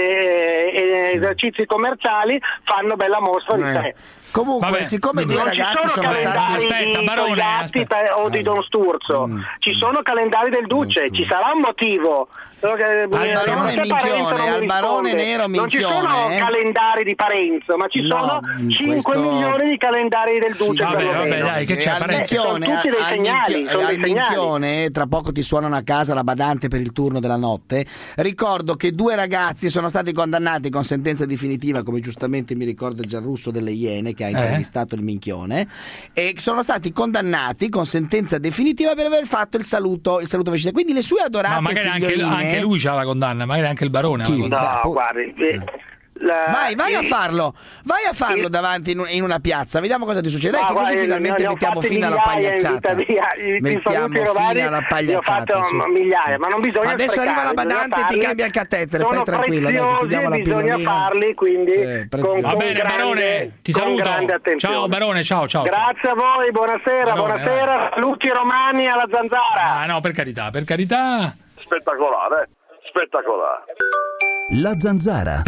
e sì. esercizi commerciali fanno bella mostra di sé. Comunque, Vabbè, siccome due ragazzi sono, sono stati aspetta, di Barone, aspetta. o di Don Sturzo, mm. ci sono calendari del Duce, ci sarà un motivo Al barone minchione, al barone nero minchione. Non ci sono calendari di Parenzo, ma ci sono cinque milioni di calendari del Duce. Vabbè, vabbè, dai, che c'è al minchione, sono tutti dei al segnali, minchione, sono al dei minchione, tra poco ti suonano a casa la badante per il turno della notte. Ricordo che due ragazzi sono stati condannati con sentenza definitiva, come giustamente mi ricorda Gianrusso delle Iene che ha intervistato eh. il minchione, e sono stati condannati con sentenza definitiva per aver fatto il saluto il saluto vicino. Quindi le sue adorate ma magari figlioline, anche, anche lui c'ha la condanna, magari anche il barone. Chi? No, guardi, eh. La... Vai, vai a farlo, vai a farlo davanti in, un, in una piazza, vediamo cosa ti succede. Dai, che così finalmente mettiamo fine alla pagliacciata. Mettiamo fine alla pagliacciata. Migliaia, ma non bisogna adesso sprecare, arriva la badante e ti cambia il catetere, stai tranquilla, dai, ti diamo la bisogna farli, quindi sì, con, va bene, grande, Barone, ti saluto. Ciao Barone, ciao, ciao. Grazie a voi, buonasera, Barone, buonasera. Vai. Saluti romani alla Zanzara. Ah, no, per carità, per carità. Spettacolare, spettacolare. La Zanzara.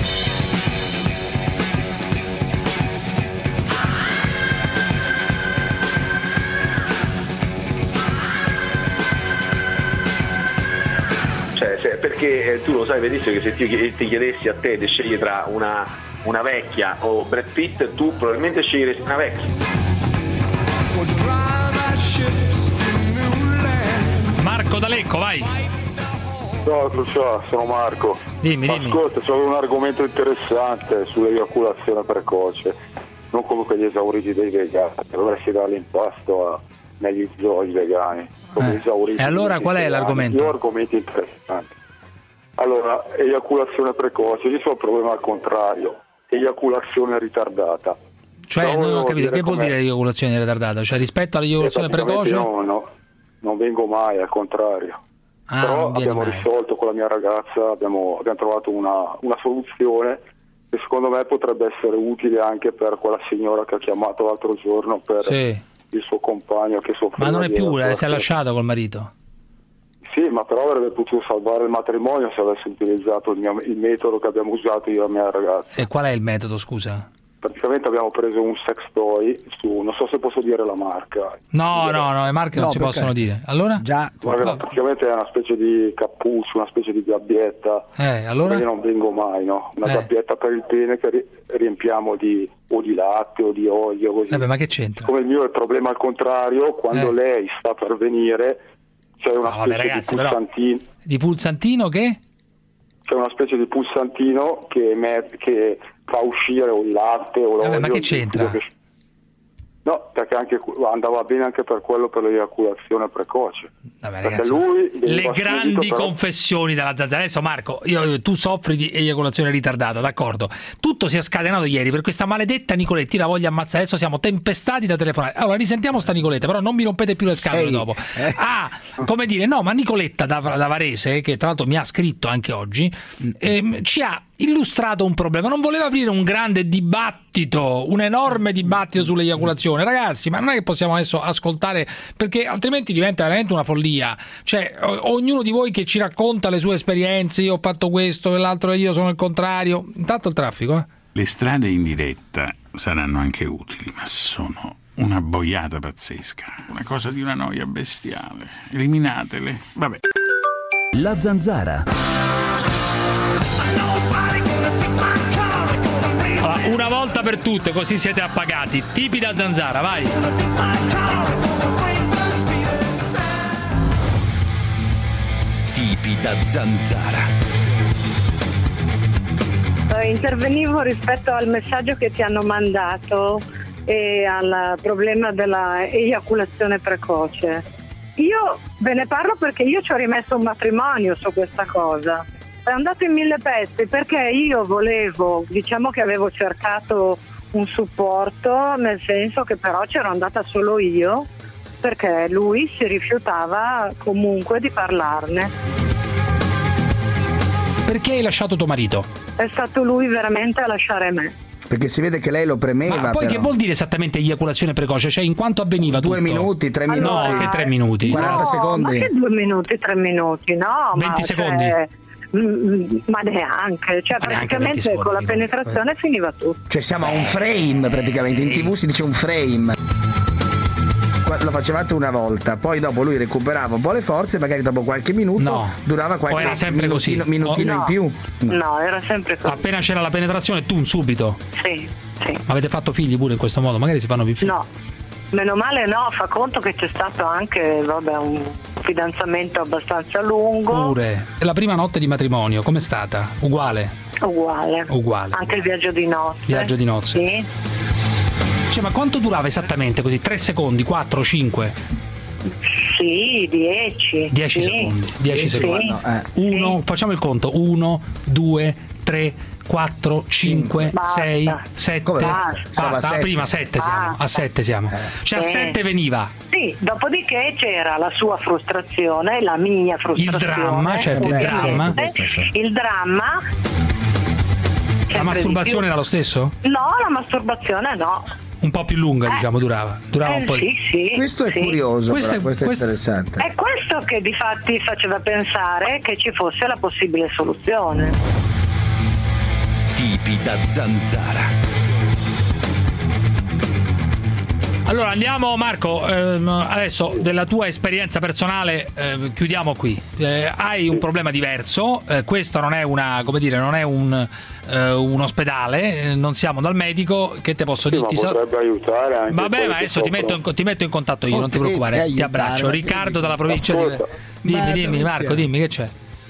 Cioè, perché tu lo sai benissimo che se ti, ti chiedessi a te di scegliere tra una, una vecchia o Brad Pitt, tu probabilmente sceglieresti una vecchia. Marco D'Alecco, vai. Ciao Crucià, sono Marco. Dimmi, dimmi. Ascolta, c'è un argomento interessante sull'eiaculazione precoce, non come quegli esauriti dei vegani, dovresti dare l'impasto a, negli zooi vegani. Eh. E allora qual è l'argomento? Due argomenti interessanti. Allora, eiaculazione precoce, io ho il problema al contrario, eiaculazione ritardata. Cioè, non ho capito, che vuol dire eiaculazione ritardata? Cioè, rispetto all'eiaculazione precoce? No, no, non vengo mai, al contrario. Ah, Però abbiamo mai. risolto con la mia ragazza, abbiamo, abbiamo trovato una, una soluzione che secondo me potrebbe essere utile anche per quella signora che ha chiamato l'altro giorno per sì. il suo compagno che soffriva. Ma non è più, eh, si è lasciato col marito? Sì, ma però avrebbe potuto salvare il matrimonio se avesse utilizzato il, mio, il metodo che abbiamo usato io e la mia ragazza. E qual è il metodo, scusa? Praticamente abbiamo preso un sex toy su, non so se posso dire la marca. No, no, no, le marche no, non si perché? possono dire. Allora? Già. Guarda, praticamente è una specie di cappuccio, una specie di gabbietta. Eh, allora? Io non vengo mai, no? Una eh. gabbietta per il pene che riempiamo di o di latte o di olio, così. Eh beh, ma che c'entra? Come il mio è il problema al contrario, quando eh. lei sta per venire c'è una no, specie vabbè, ragazzi, di pulsantino. Però, di pulsantino che? C'è una specie di pulsantino che, emet- che fa uscire o il latte o l'olio. Vabbè, ma che c'entra? Che... No, perché anche andava bene anche per quello, per l'eiaculazione precoce. Vabbè, perché ragazzi, lui le grandi però... confessioni dalla Zanzara. Adesso Marco, io, tu soffri di eiaculazione ritardata, d'accordo? Tutto si è scatenato ieri per questa maledetta Nicoletta, io la voglio ammazzare, adesso siamo tempestati da telefonare. Allora risentiamo sta Nicoletta, però non mi rompete più le scatole dopo. Eh. Ah, come dire, no, ma Nicoletta da, da Varese, che tra l'altro mi ha scritto anche oggi, ehm, ci ha illustrato un problema, non voleva aprire un grande dibattito, un enorme dibattito sull'eiaculazione, ragazzi, ma non è che possiamo adesso ascoltare, perché altrimenti diventa veramente una follia. Cioè, o- ognuno di voi che ci racconta le sue esperienze, io ho fatto questo e l'altro io sono il contrario. Intanto il traffico, eh. Le strade in diretta saranno anche utili, ma sono una boiata pazzesca, una cosa di una noia bestiale. Eliminatele. Vabbè. La Zanzara. Allora, una volta per tutte, così siete appagati. Tipi da Zanzara, vai. Tipi da Zanzara. Eh, intervenivo rispetto al messaggio che ti hanno mandato e al problema della eiaculazione precoce. Io ve ne parlo perché io ci ho rimesso un matrimonio su questa cosa. È andato in mille pezzi perché io volevo, diciamo che avevo cercato un supporto, nel senso che però c'ero andata solo io, perché lui si rifiutava comunque di parlarne. Perché hai lasciato tuo marito? È stato lui veramente a lasciare me. Perché si vede che lei lo premeva. Ma poi però. Che vuol dire esattamente eiaculazione precoce? Cioè, in quanto avveniva Due tutto? minuti, tre minuti. Allora, no, che tre minuti? quaranta no, secondi. Ma che due minuti, tre minuti? No, venti ma secondi. Cioè, mm, ma neanche, cioè ma praticamente neanche con la penetrazione eh. finiva tutto. Cioè siamo a un frame praticamente, in tv si dice un frame. lo facevate una volta, poi dopo lui recuperava un po' le forze, magari dopo qualche minuto no. durava qualche o era sempre minutino, così. minutino no. in più. No. no, era sempre così. Appena c'era la penetrazione, tu subito. Sì, sì. Avete fatto figli pure in questo modo? Magari si fanno più figli. No. Meno male no, fa conto che c'è stato anche vabbè, un fidanzamento abbastanza lungo. Pure. E la prima notte di matrimonio, com'è stata? Uguale? Uguale. Uguale. Anche il viaggio di nozze. Viaggio di nozze. Sì. Cioè, ma quanto durava esattamente così? tre secondi, quattro, cinque? Sì, dieci. dieci sì. secondi. dieci sì. secondi. Sì. Eh. Uno, sì. Facciamo il conto. uno, due, tre, quattro, cinque, sei, sette. Basta. Basta, sette. a prima sette siamo. A sette siamo. Cioè Sì. a sette veniva. Sì, dopodiché c'era la sua frustrazione, la mia frustrazione. Il dramma, certo, il dramma. Il dramma. La masturbazione era lo stesso? No, la masturbazione no. Un po' più lunga, Eh. diciamo, durava. Durava Eh, un po' sì, sì, questo è sì. curioso, Questo però, è- questo è questo- interessante. È questo che di fatti faceva pensare che ci fosse la possibile soluzione. Tipi da zanzara. Allora andiamo Marco, ehm, adesso della tua esperienza personale eh, chiudiamo qui. Eh, hai un problema diverso, eh, questo non è una, come dire, non è un, eh, un ospedale, eh, non siamo dal medico, che te posso Sì, dire? ma potrebbe aiutare anche. Vabbè, quelli ma che adesso ti metto, in, ti metto in contatto io, non ti Potrete preoccupare, ti aiutare, abbraccio. ma Riccardo che- dalla provincia Ascolta. di... Dimmi, Ma dimmi dove Marco, siamo? dimmi che c'è.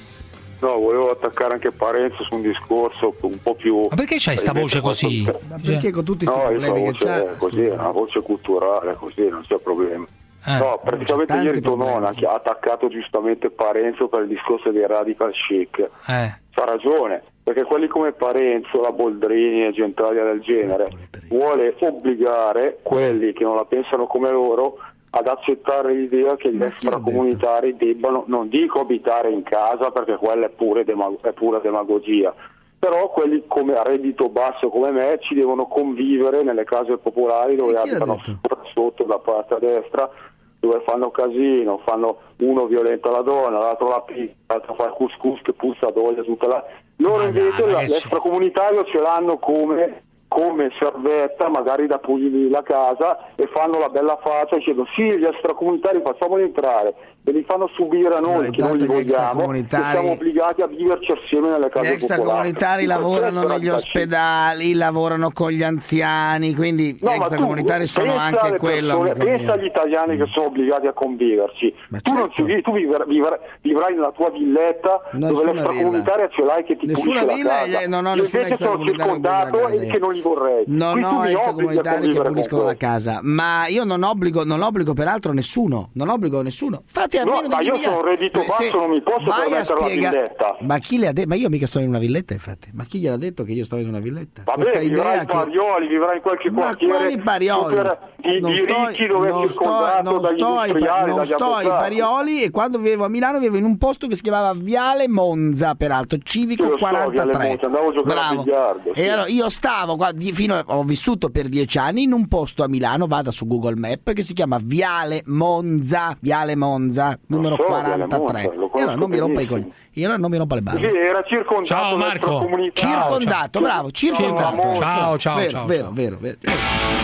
No, volevo attaccare anche Parenzo su un discorso un po' più... Ma perché c'hai sta voce così? Ma perché con tutti questi No, io problemi la che c'ha? voce è così, è una voce culturale, così, non c'è problema. Eh. No, praticamente tanti ieri Tonone problemi. ha attaccato giustamente Parenzo per il discorso dei radical chic. Eh. C'ha ragione, perché quelli come Parenzo, la Boldrini e Gentaglia del genere vuole obbligare quelli che non la pensano come loro ad accettare l'idea che gli Ma chi l'ha extracomunitari debbano, non dico abitare in casa perché quella è, pure demag- è pura demagogia, però quelli come a reddito basso come me ci devono convivere nelle case popolari dove E chi l'ha abitano detto? sopra, sotto, da parte a destra, dove fanno casino, fanno uno violenta la donna, l'altro la pizza, l'altro fa il couscous che puzza d'olio tutta la... Loro Ma invece dai, la- ragazzi. l'extracomunitario ce l'hanno come, come servetta, magari da pulire la casa, e fanno la bella faccia dicendo sì, gli extracomunitari facciamoli entrare, e li fanno subire a noi No, che non li intanto gli vogliamo, che extracomunitari- siamo obbligati a viverci assieme nelle Gli case popolari. extracomunitari lavorano negli ospedali, lavorano con gli anziani, quindi No, gli ma tu extracomunitari sono pensa anche alle quello. persone, amico pensa mio. agli italiani che sono obbligati a conviverci. Ma tu non certo. ci vivi, tu vivrai, vivrai, vivrai nella tua villetta dove Nessuna l'extracomunitaria ce l'hai che ti Nessuna pulisce villa, la casa. eh, non ho Io nessuna invece sono extracomunitaria che pulisce la circondato casa, e io. che non li vorrei. Non Quindi tu ho mi obblighi a extracomunitari che convivere puliscono con la te. casa, ma io non obbligo, non obbligo peraltro nessuno, non obbligo nessuno. Fate No, almeno ma degli io miliardi. sono reddito Eh, se basso, non mi posso vai a permettere la spiega- villetta. Ma chi le ha detto? Ma io mica sto in una villetta, infatti. Ma chi gliel'ha detto che io sto in una villetta? Vabbè, Questa vivrai idea in che Parioli, vivrai in qualche Ma quartiere quali Parioli? super di, Non di sto, ricchi dove non è sto, circondato non dagli sto, ai, industriali, non dagli sto ai avvocati. Parioli, e quando vivevo a Milano vivevo in un posto che si chiamava Viale Monza, peraltro, civico Sì, lo so, Viale quarantatré. Monza, andavo a giocare a Bravo. biliardo, sì. E allora io stavo qua, di- fino a- ho vissuto per dieci anni in un posto a Milano, vada su Google Map, che si chiama Viale Monza, Viale Monza, numero so, Viale quarantatré. Monza, lo E allora non mi rompa i benissimo. coglioni. Io allora non mi rompa le balle. Sì, era circondato Ciao, dalla Marco. extracomunità. Ciao, Circondato, bravo, circondato. Ciao, ciao, ciao, vero, ciao, vero, ciao. vero, vero, vero.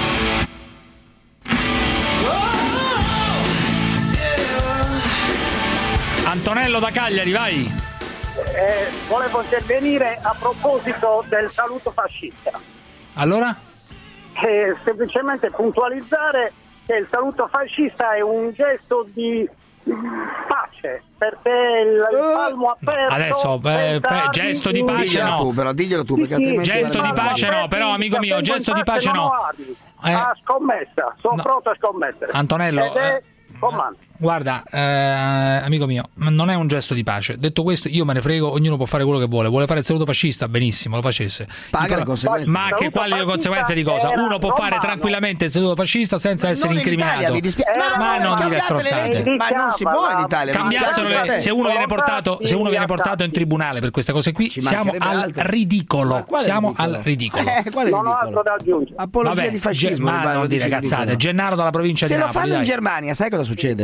Antonello da Cagliari, vai. Eh, volevo intervenire a proposito del saluto fascista. Allora? Eh, semplicemente puntualizzare che il saluto fascista è un gesto di pace, perché il, il palmo aperto Adesso, eh, senza eh, gesto di armi, pace Diglielo no. tu, però diglielo tu, perché Sì, sì, altrimenti Gesto di guarda- pace no, però amico mio, Tengo gesto in di pace non no. ho armi. Eh. Ah, scommessa, sono No. pronto a scommettere. Antonello, Ed è eh, comando. Guarda, eh, amico mio, non è un gesto di pace. Detto questo, io me ne frego, ognuno può fare quello che vuole. Vuole fare il saluto fascista? Benissimo, lo facesse. Paga Dico- le conseguenze. Ma che Saluto quali le fascista conseguenze di cosa? era Uno può fare romano. tranquillamente il saluto fascista senza essere Non in incriminato. Italia, mi dispiace. Era Ma non romano. dire cambiate le stronzate. leggi. Ma non si può in Italia. Cambiassero mi dispiace le, se uno viene Portati portato, se uno viene portato in tribunale per queste cose qui, Ci siamo mancherebbe al altro. ridicolo. Ma quale Siamo ridicolo? al ridicolo. Eh, quale Non ho ridicolo? altro da aggiungere. Apologia Vabbè, di fascismo. Ge- ma mi pare, non lo dire dice cazzate. ridicolo. Gennaro dalla provincia Se di lo Napoli. fanno in dai. Germania, sai cosa succede?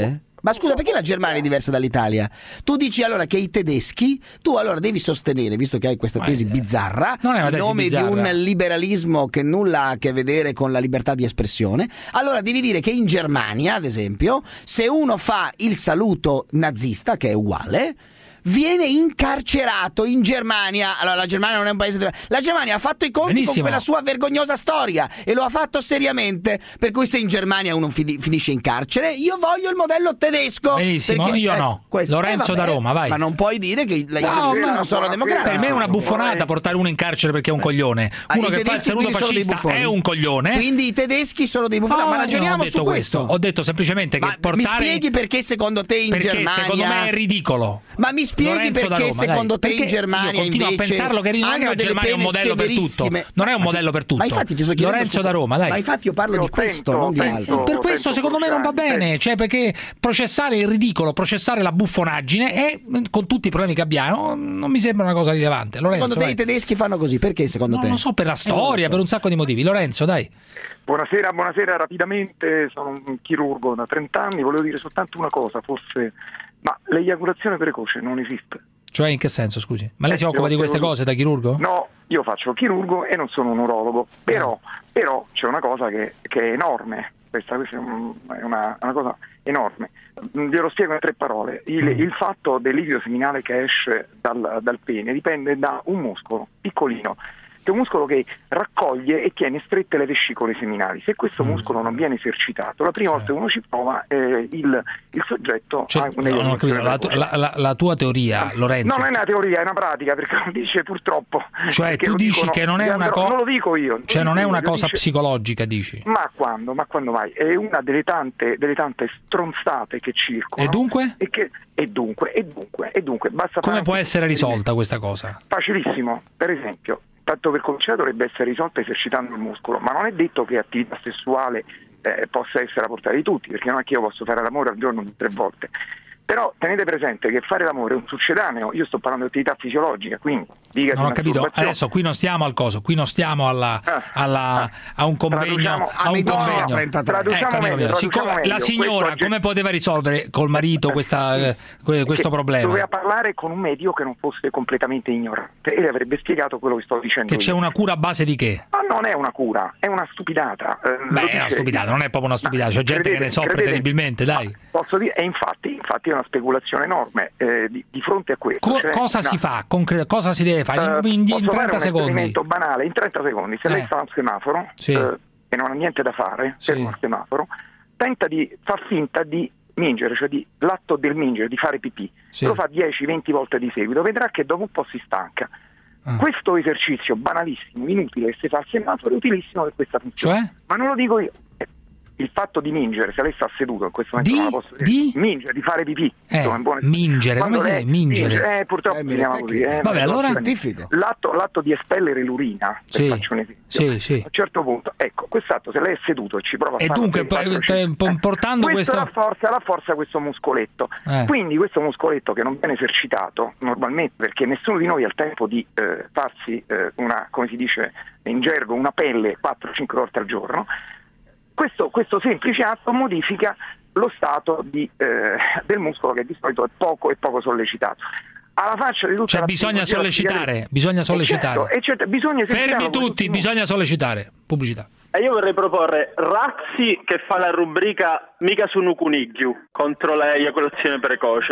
Ma scusa, perché la Germania è diversa dall'Italia? Tu dici allora che i tedeschi, tu allora devi sostenere, visto che hai questa tesi bizzarra, in nome bizzarra. di un liberalismo che nulla ha a che vedere con la libertà di espressione, allora devi dire che in Germania, ad esempio, se uno fa il saluto nazista, che è uguale, viene incarcerato in Germania. Allora la Germania non è un paese de... la Germania ha fatto i conti Benissimo. con quella sua vergognosa storia e lo ha fatto seriamente, per cui se in Germania uno fi- finisce in carcere, io voglio il modello tedesco. Benissimo, perché, io eh, no questo, Lorenzo eh, vabbè, da Roma, vai. Ma non puoi dire che i no, tedeschi non sono democratici. Per me è una buffonata portare uno in carcere perché è un coglione. Uno ah, che fa il saluto fascista è un coglione. Quindi i tedeschi sono dei buffoni. No, ma ragioniamo su questo. questo. Ho detto semplicemente che ma portare... mi spieghi perché secondo te in perché Germania secondo me è ridicolo. Ma mi spieghi Lorenzo perché secondo te in Germania continuo invece a pensarlo che non è che la Germania è un modello per tutto. Non è un modello per tutto. Ma infatti ti sto Lorenzo da Roma, dai. Ma infatti io parlo io di questo, penso, non di penso, altro. Per questo secondo me non va bene, cioè perché processare il ridicolo, processare la buffonaggine e con tutti i problemi che abbiamo non mi sembra una cosa rilevante. Lorenzo, secondo te vai. i tedeschi fanno così? Perché secondo non te? Non lo so, per la storia, so. per un sacco di motivi. Lorenzo, dai. Buonasera, buonasera, rapidamente, sono un chirurgo da trenta anni, volevo dire soltanto una cosa, forse, ma l'eiaculazione precoce non esiste. Cioè in che senso, scusi? Ma lei eh, si occupa di queste cose da chirurgo? No, io faccio chirurgo e non sono un urologo, però, però c'è una cosa che, che è enorme, questa, questa è, un, è una, una cosa enorme, ve lo spiego in tre parole. Il, mm. il fatto del liquido seminale che esce dal, dal pene dipende da un muscolo piccolino, che è un muscolo che raccoglie e tiene strette le vescicole seminali. Se questo muscolo non viene esercitato, la prima volta che uno ci prova, eh, il, il soggetto cioè, ha un'eiaculazione la, la, la, la tua teoria, Lorenzo? No, non è una teoria, è una pratica, perché lo dice purtroppo. Cioè tu dici dicono, che non è una cosa... Non lo dico io. Cioè non è una cosa dice... psicologica, dici? Ma quando? Ma quando mai? È una delle tante, delle tante stronzate che circolano. E dunque? E, che, e dunque, e dunque, e dunque. Basta Come può essere risolta questa cosa? Facilissimo, per esempio. Tanto per cominciare dovrebbe essere risolta esercitando il muscolo, ma non è detto che attività sessuale eh, possa essere a portata di tutti, perché non è che io posso fare l'amore al giorno tre volte. Però tenete presente che fare l'amore è un succedaneo, io sto parlando di attività fisiologica, quindi dica non ho capito, adesso qui non stiamo al coso, qui non stiamo alla, alla, ah, a un convegno, a un convegno. Ecco, meglio, Siccome, la signora questo, come poteva risolvere col marito questa, eh, questo problema? Doveva parlare con un medico che non fosse completamente ignorante e le avrebbe spiegato quello che sto dicendo. Che io. C'è una cura a base di che? Ma non è una cura, è una stupidata. Eh, Beh, è una stupidata, non è proprio una stupidata, c'è gente credete, che ne soffre credete, terribilmente, dai. Posso dire, e infatti, infatti è una speculazione enorme eh, di, di fronte a questo. Co- cioè, cosa no. si fa? Concre- cosa si deve fare? In, in, in trenta secondi. Un esperimento banale, in trenta secondi, se eh. lei sta a un semaforo sì. eh, e non ha niente da fare, sì. per un semaforo, tenta di far finta di mingere, cioè di l'atto del mingere, di fare pipì, sì. lo fa dieci venti volte di seguito, vedrà che dopo un po' si stanca. Ah. Questo esercizio banalissimo, inutile, che si fa al semaforo, è utilissimo per questa funzione. Cioè? Ma non lo dico io. Il fatto di mingere, se lei sta seduto in questo momento di, non la posso dire. Di? Mingere, di fare pipì. Eh, insomma, buone... mingere, come lei... sei? Mingere. mingere. Eh, purtroppo eh, si chiama così. Eh, Vabbè, allora scientifico. L'atto, l'atto di espellere l'urina, per sì. faccio un esempio. Sì, sì. A un certo punto, ecco, quest'atto, se lei è seduto e ci prova a e fare... dunque, quattro, te, eh, portando questo... questo... rafforza, rafforza questo muscoletto. Eh. Quindi questo muscoletto che non viene esercitato, normalmente, perché nessuno di noi ha il tempo di eh, farsi eh, una, come si dice in gergo, una pelle quattro cinque volte al giorno, Questo, questo semplice atto modifica lo stato di, eh, del muscolo che di solito è poco e poco sollecitato. Alla faccia di tutta cioè la bisogna sollecitare, bisogna sollecitare. E certo, e certo, bisogna fermi tutti, bisogna sollecitare. Pubblicità. E io vorrei proporre Razzi che fa la rubrica Mica su Nucunighiu contro l'eiaculazione precoce.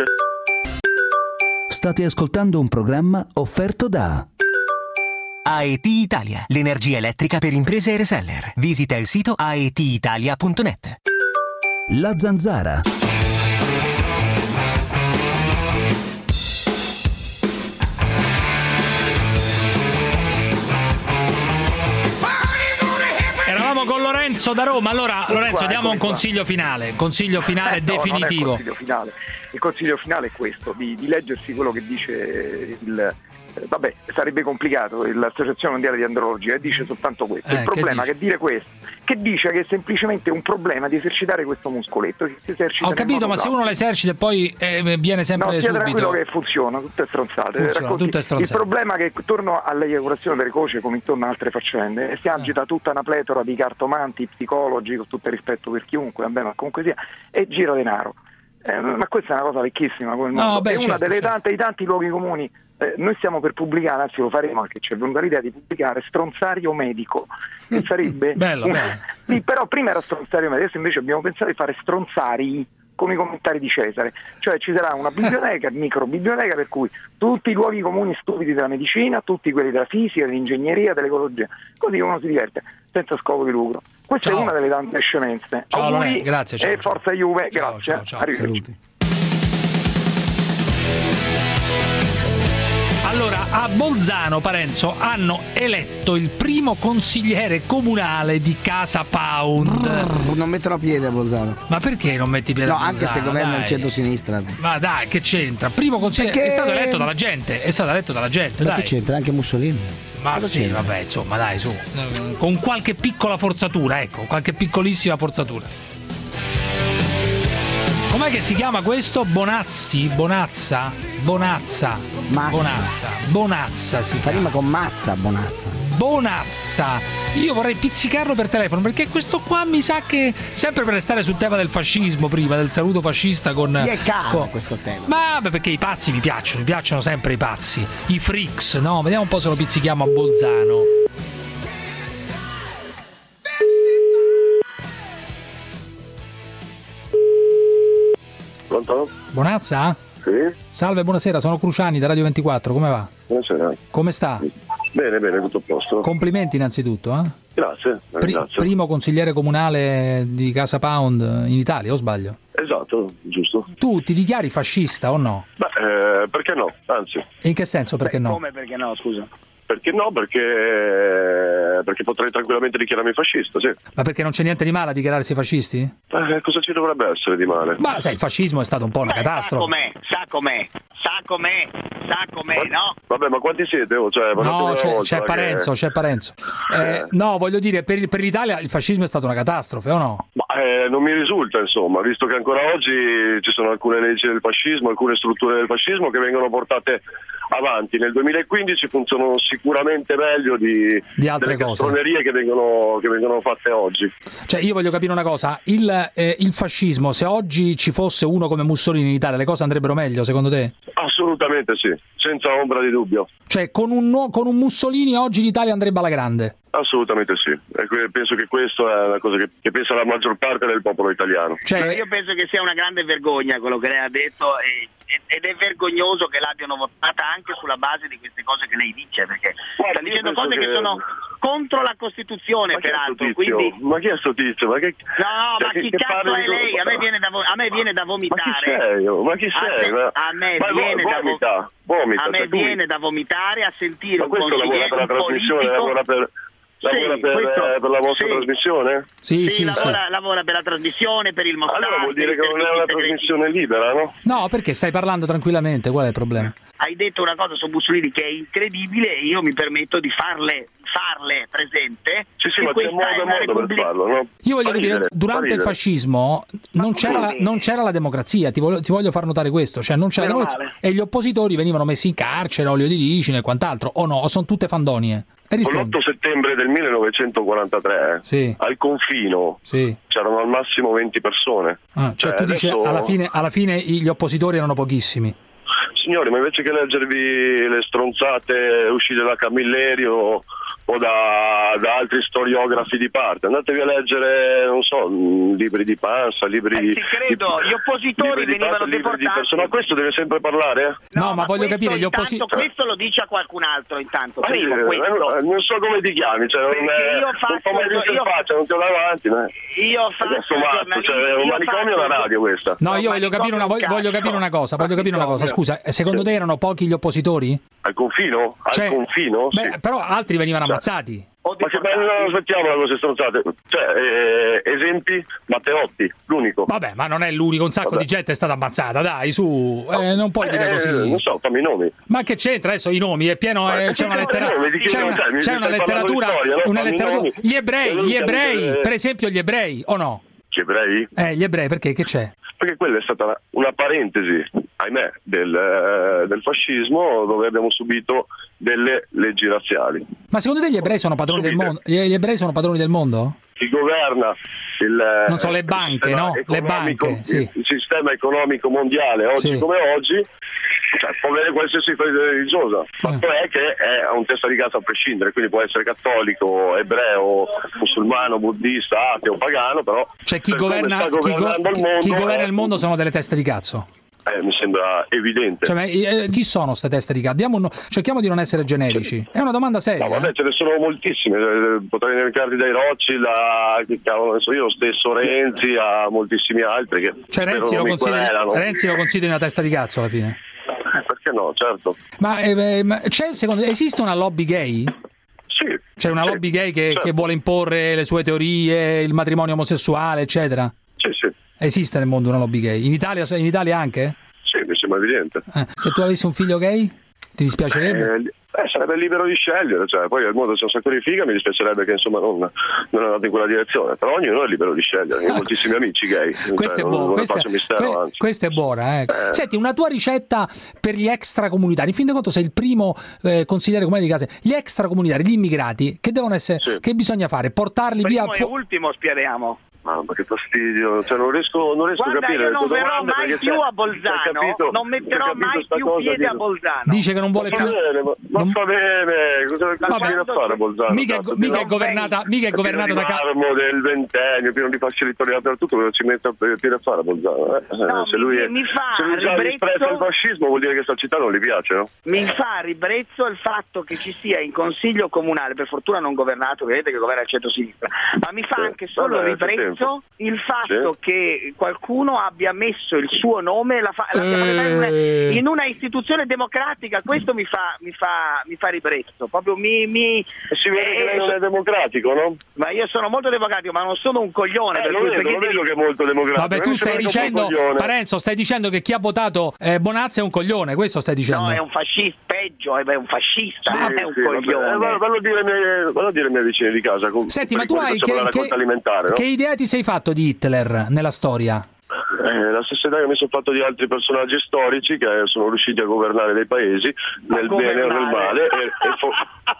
State ascoltando un programma offerto da A E T Italia, l'energia elettrica per imprese e reseller. Visita il sito a e t italia punto net. La Zanzara. Eravamo con Lorenzo da Roma. Allora, Lorenzo, diamo un consiglio finale. Consiglio finale eh, no, definitivo. Non è il consiglio finale. Il consiglio finale è questo: di, di leggersi quello che dice il. Vabbè, sarebbe complicato, l'Associazione Mondiale di Andrologia dice soltanto questo. Eh, il problema che è che dire questo, che dice che è semplicemente un problema di esercitare questo muscoletto. Che si esercita Ho capito, ma se uno lo esercita e poi eh, viene sempre no, subito. Tranquillo che funziona, tutte stronzate. Funziona, tutte stronzate. Il problema è che attorno all'eiaculazione precoce, come intorno a altre faccende, si agita eh. tutta una pletora di cartomanti, psicologi, con tutto il rispetto per chiunque, vabbè, ma comunque sia, e gira denaro. Eh, ma questa è una cosa vecchissima come il No, mondo. beh, è una certo, delle certo. tante, i tanti luoghi comuni. Eh, noi stiamo per pubblicare, anzi lo faremo, anche ci è venuta l'idea di pubblicare Stronzario Medico, che sarebbe bello, una... bello. Sì, però prima era Stronzario Medico, adesso invece abbiamo pensato di fare Stronzari come i commentari di Cesare, cioè ci sarà una biblioteca, micro biblioteca, per cui tutti i luoghi comuni stupidi della medicina, tutti quelli della fisica, dell'ingegneria, dell'ecologia, così uno si diverte senza scopo di lucro. Questa Ciao. è una delle tante scemenze. Ciao, Auguri Lorena, grazie, ciao, e ciao. forza Juve, Ciao, grazie. ciao, ciao. Arrivederci. Saluti. Allora, a Bolzano, Parenzo, hanno eletto il primo consigliere comunale di Casa Pound. Non metterò piede a Bolzano. Ma perché non metti piede No, a Bolzano? anche se governa Dai. il centro-sinistra. Ma dai, che c'entra? Primo consigliere Perché- è stato eletto dalla gente, è stato eletto dalla gente, Ma dai. che c'entra? Anche Mussolini? Ma Cosa sì, c'entra? vabbè, insomma, dai, su. Con qualche piccola forzatura, ecco, qualche piccolissima forzatura. Com'è che si chiama questo? Bonazzi? Bonazza? Bonazza. Mazza. Bonazza. Bonazza si Fa rima con mazza, Bonazza. Bonazza. Io vorrei pizzicarlo per telefono, perché questo qua mi sa che, sempre per restare sul tema del fascismo prima, del saluto fascista con... Chi è caro con- questo tema? Ma beh, perché i pazzi mi piacciono, mi piacciono sempre i pazzi. I freaks, no? Vediamo un po' se lo pizzichiamo a Bolzano. Pronto? Bonazza? Sì? Salve, buonasera, sono Cruciani da Radio ventiquattro, come va? Buonasera. Come sta? Bene, bene, tutto a posto. Complimenti innanzitutto, eh? Grazie, Pri- grazie. primo consigliere comunale di Casa Pound in Italia, o sbaglio? Esatto, giusto. Tu ti dichiari fascista o no? Beh, eh, perché no? Anzi, E in che senso, perché no? Come perché no, scusa? perché no? Perché, perché potrei tranquillamente dichiararmi fascista, sì. Ma perché non c'è niente di male a dichiararsi fascisti? Eh, cosa ci dovrebbe essere di male? Ma sai, il fascismo è stato un po' una Sa catastrofe. com'è, sa com'è, sa com'è, sa com'è, no? Vabbè, ma quanti siete? Oh, cioè, parlate No, una c'è, volta c'è che- Parenzo, c'è Parenzo. Eh, no, voglio dire, per, il- per l'Italia il fascismo è stato una catastrofe, o no? Ma eh, non mi risulta, insomma, visto che ancora oggi ci sono alcune leggi del fascismo, alcune strutture del fascismo che vengono portate avanti. Nel duemilaquindici funzionano sicuramente meglio di, Di altre delle cose. castronerie che vengono, che vengono fatte oggi. Cioè, io voglio capire una cosa, il, eh, il fascismo, se oggi ci fosse uno come Mussolini in Italia, le cose andrebbero meglio, secondo te? Assolutamente sì, senza ombra di dubbio. Cioè, con un, nuo- con un Mussolini oggi l'Italia andrebbe alla grande? Assolutamente sì. E que- penso che questo è una cosa che, che pensa la maggior parte del popolo italiano. Cioè, Ma io penso che sia una grande vergogna quello che lei ha detto e- ed è vergognoso che l'abbiano votata anche sulla base di queste cose che lei dice, perché sta io dicendo penso cose che che- sono contro la Costituzione, Ma chi è sto peraltro. tizio? Quindi... Ma chi è sto tizio? Ma che... No, cioè, ma che- chi che cazzo parli è di- lei? A me viene da, vo- a me viene da Ma chi vomitare. sei? oh? Ma chi A sei? me- Ma- a me ma viene vo- da vo- vomita, vomita, A me cioè, tu- viene da vomitare a sentire Ma un questo lavora consigliere, per la un trasmissione, politico. lavora per, lavora Sì, per, questo- eh, per la vostra sì. trasmissione? sì, Sì, sì, sì. lavora, lavora per la trasmissione, per il Mossad. Allora vuol per dire i che non è servizi una segreti. trasmissione libera, no? No, perché stai parlando tranquillamente, qual è il problema? Hai detto una cosa su Mussolini che è incredibile e io mi permetto di farle, farle presente. Sì, sì, che ma c'è questa modo è e una modo per repubblica- farlo, no? Io voglio Fa dire, ridere, durante fa il ridere. fascismo non c'era, la, non c'era la democrazia, ti voglio, ti voglio far notare questo, cioè non c'era la Meno democrazia male. e gli oppositori venivano messi in carcere, olio di ricino e quant'altro, o no, o sono tutte fandonie? E rispondi. L'otto settembre del millenovecentoquarantatré Sì. al confino Sì. c'erano al massimo venti persone. Ah, cioè, Cioè, tu dici adesso- alla fine, alla fine i- gli oppositori erano pochissimi. Signori, ma invece che leggervi le stronzate uscite da Camilleri o da, da altri storiografi di parte, andatevi a leggere, non so, mh, libri di Pansa, libri Eh, di... ti credo, gli oppositori libri di venivano Pansa, libri di deportati. persona. Questo deve sempre parlare? eh? No, ma voglio questo capire, gli intanto- oppositori... Questo lo dice a qualcun altro intanto, Ma primo, io, questo. eh, non so come ti chiami, cioè, non, Perché è, io non faccio- fa mai visto in io- faccia, non ti ho davanti. Ma... Io faccio Adesso matto, giornalista, cioè, è un io manicomio o faccio- una radio questa? No, io No, voglio capire, una, voglio, manicomio voglio un capire una cazzo. cosa, voglio capire una cosa, Manicomio. scusa, eh, secondo te erano pochi gli oppositori? Al confino? Al Cioè, confino? Beh, Sì. però altri venivano Cioè, ammazzati. Ma che bello, aspettiamola queste stronzate. Cioè, eh, esempi, Matteotti, l'unico. Vabbè, ma non è l'unico, un sacco Vabbè. di gente è stata ammazzata, dai, su, eh, non puoi dire Eh, così. Non so, fammi i nomi. Ma che c'entra adesso i nomi? È pieno, Ma eh, che c'è una c'entra i lettera, nomi? Di chi c'è non una, sai? Mi c'è stai una parlando di letteratura, storia, no? una Fammi i letteratura. nomi. Gli ebrei, E non gli siamo ebrei, delle- per esempio gli ebrei, o no? Gli ebrei? Eh, gli ebrei, perché? Che c'è? Perché quella è stata una parentesi, ahimè, del, eh, del fascismo, dove abbiamo subito delle leggi razziali. Ma secondo te gli ebrei sono padroni del Subite. mondo? Gli gli ebrei sono padroni del mondo? Chi governa il, Non so, le il banche, sistema no? Le economico, banche, sì. il, il sistema sistema economico mondiale oggi sì. come oggi, cioè, può avere qualsiasi fede religiosa. Il fatto è che è un testa di cazzo a prescindere, quindi può essere cattolico, ebreo, musulmano, buddista, ateo, pagano, però cioè chi governa, chi, go- il mondo, chi governa è... il mondo sono delle teste di cazzo. Eh, mi sembra evidente. Cioè, ma, eh, chi sono queste teste di cazzo? Diamo un... Cerchiamo di non essere generici. È una domanda seria. No, vabbè, ce ne sono moltissime. Potrei elencarti dai Rocci, la, che cavolo ne so io, lo stesso Renzi, a moltissimi altri che cioè Renzi lo, consideri... Renzi lo consideri una testa di cazzo alla fine? Eh, perché no, certo. Ma, eh, ma c'è, secondo esiste una lobby gay? Sì. C'è una sì, lobby gay che, certo. che vuole imporre le sue teorie, il matrimonio omosessuale, eccetera? Sì, sì. Esiste nel mondo una lobby gay? In Italia, in Italia anche? Sì, mi sembra evidente. Eh, se tu avessi un figlio gay, ti dispiacerebbe? Eh, eh, sarebbe libero di scegliere, cioè, poi al mondo c'è un sacco di figa, mi dispiacerebbe che insomma non, non è andato in quella direzione, però ognuno è libero di scegliere. Io ho moltissimi amici gay. Questo cioè, è buono, questa, mistero, que- questa è buona. Eh. Eh. Senti, una tua ricetta per gli extracomunitari. In fin dei conti sei il primo eh, consigliere comunale di casa. Gli extracomunitari, gli immigrati, che devono essere, sì. che bisogna fare? Portarli primo via. E ultimo spieriamo. Mamma che fastidio, cioè non riesco, non riesco Guarda, a capire. Io non verrò mai più a Bolzano, capito, non metterò mai più piede di... a Bolzano. Dice che non vuole ma più. Bene, ma, non... ma fa bene, cosa viene a fare a Bolzano? Mica, Cazzo, mica è no? governata, mica è governata da Marmo del ventennio, pieno di facilitori dappertutto, cosa ci mette a fare a Bolzano? Eh? No, se lui, mi, è, mi fa se lui già ribrezzo... espressa il fascismo vuol dire che questa città non gli piace, no? Mi fa ribrezzo il fatto che ci sia in consiglio comunale, per fortuna non governato, vedete che governa il centro-sinistra, ma mi fa sì. anche solo Vabbè, ribrezzo il fatto sì. che qualcuno abbia messo il suo nome la fa, la eh... in una istituzione democratica. Questo mi fa mi fa mi fa ribrezzo, proprio mi, mi si vede eh, che lei non è democratico, no? Ma io sono molto democratico, ma non sono un coglione. Eh, per lo cui, vedo, lo vedo che è molto democratico. Vabbè, tu stai dicendo, Parenzo, stai dicendo che chi ha votato eh, Bonazzi è un coglione, questo stai dicendo? No, è un fascista, peggio, è un fascista, sì, non è un sì, coglione. Eh, vallo a dire ai miei, miei vicini di casa. Senti, ma tu hai che, che, alimentare, no? che idea ti sei fatto di Hitler nella storia? Eh, la stessa idea che mi sono fatto di altri personaggi storici che sono riusciti a governare dei paesi nel bene o nel male e, e fo-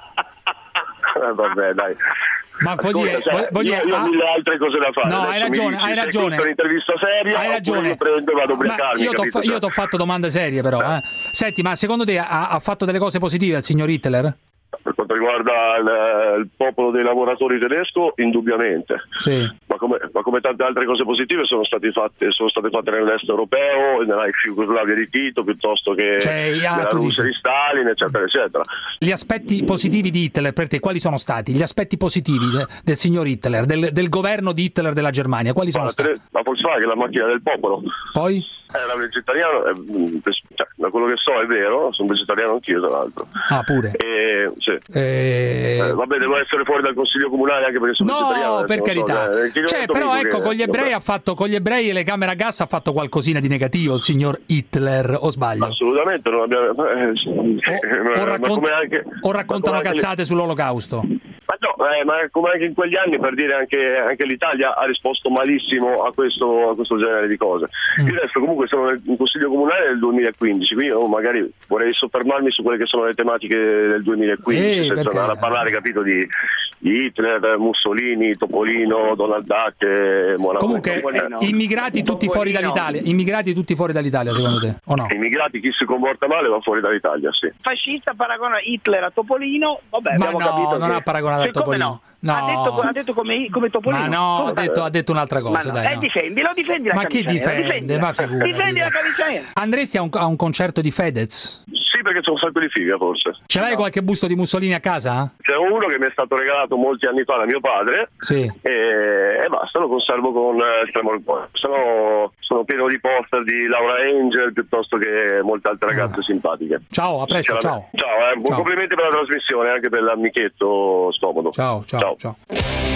eh, vabbè dai ma Ascolta, vuol dire, cioè, vuol dire, io, io ho mille altre cose da fare. No, adesso hai ragione, dici, hai ragione. È un'intervista seria, hai ragione. Io prendo e vado a ubriacarmi. Io ti cioè. ho fatto domande serie, però. Eh. Eh. Senti, ma secondo te ha, ha fatto delle cose positive il signor Hitler? Per quanto riguarda il, il popolo dei lavoratori tedesco, indubbiamente. Sì. Ma come, ma come tante altre cose positive sono state fatte, sono state fatte nell'est europeo, nella ex Jugoslavia di Tito, piuttosto che cioè, nella Russia di Stalin, eccetera, eccetera. Gli aspetti positivi di Hitler per te quali sono stati? Gli aspetti positivi de, del signor Hitler, del, del governo di Hitler della Germania, quali sono ma stati? La, la Volkswagen, la macchina del popolo. Poi? Era vegetariano, eh, cioè, da quello che so è vero, sono vegetariano anch'io tra l'altro. Ah, pure? E, sì. E... Eh, vabbè, devo essere fuori dal consiglio comunale anche perché sono no, vegetariano. No, per carità. So, eh, cioè, però ecco, che, con gli ebrei vabbè. ha fatto, con gli ebrei e le camere a gas ha fatto qualcosina di negativo il signor Hitler, o sbaglio? Assolutamente, non abbiamo... Eh, o, ma, o, raccont- ma anche, o raccontano cazzate le... sull'Olocausto? Ma no, eh, ma come anche in quegli anni, per dire, anche, anche l'Italia ha risposto malissimo a questo, a questo genere di cose. Mm. Io adesso comunque sono in Consiglio Comunale nel duemilaquindici, quindi io magari vorrei soffermarmi su quelle che sono le tematiche del duemilaquindici, Ehi, senza perché? andare a parlare, capito, di, di Hitler, Mussolini, Topolino, Donald Duck e Monaco. Comunque, Topolino. immigrati tutti fuori dall'Italia, immigrati tutti fuori dall'Italia, secondo te, o no? Immigrati, chi si comporta male va fuori dall'Italia, sì. Fascista paragona Hitler a Topolino, vabbè, ma abbiamo no, capito non che... ha paragonato a Topolino. No? No. Ha detto, ha detto come, come Topolino. Ma no, come ha detto, ha detto un'altra cosa. Ma no. Dai, eh, no. difendilo, difendi la ma camicia chi nera, difende? Ma figurati. Difendi la camicia nera. Andresti a un, a un concerto di Fedez? Sì, perché c'è un sacco di figa, forse. Ce l'hai no. qualche busto di Mussolini a casa? C'è uno che mi è stato regalato molti anni fa da mio padre. Sì. E, e basta, lo conservo con estremo orgoglio. Sono, sono pieno di poster di Laura Angel piuttosto che molte altre ragazze ah. simpatiche. Ciao, a presto, ciao. Ciao, eh. Buon complimenti per la trasmissione, anche per l'amichetto scomodo. Ciao, ciao, ciao. ciao.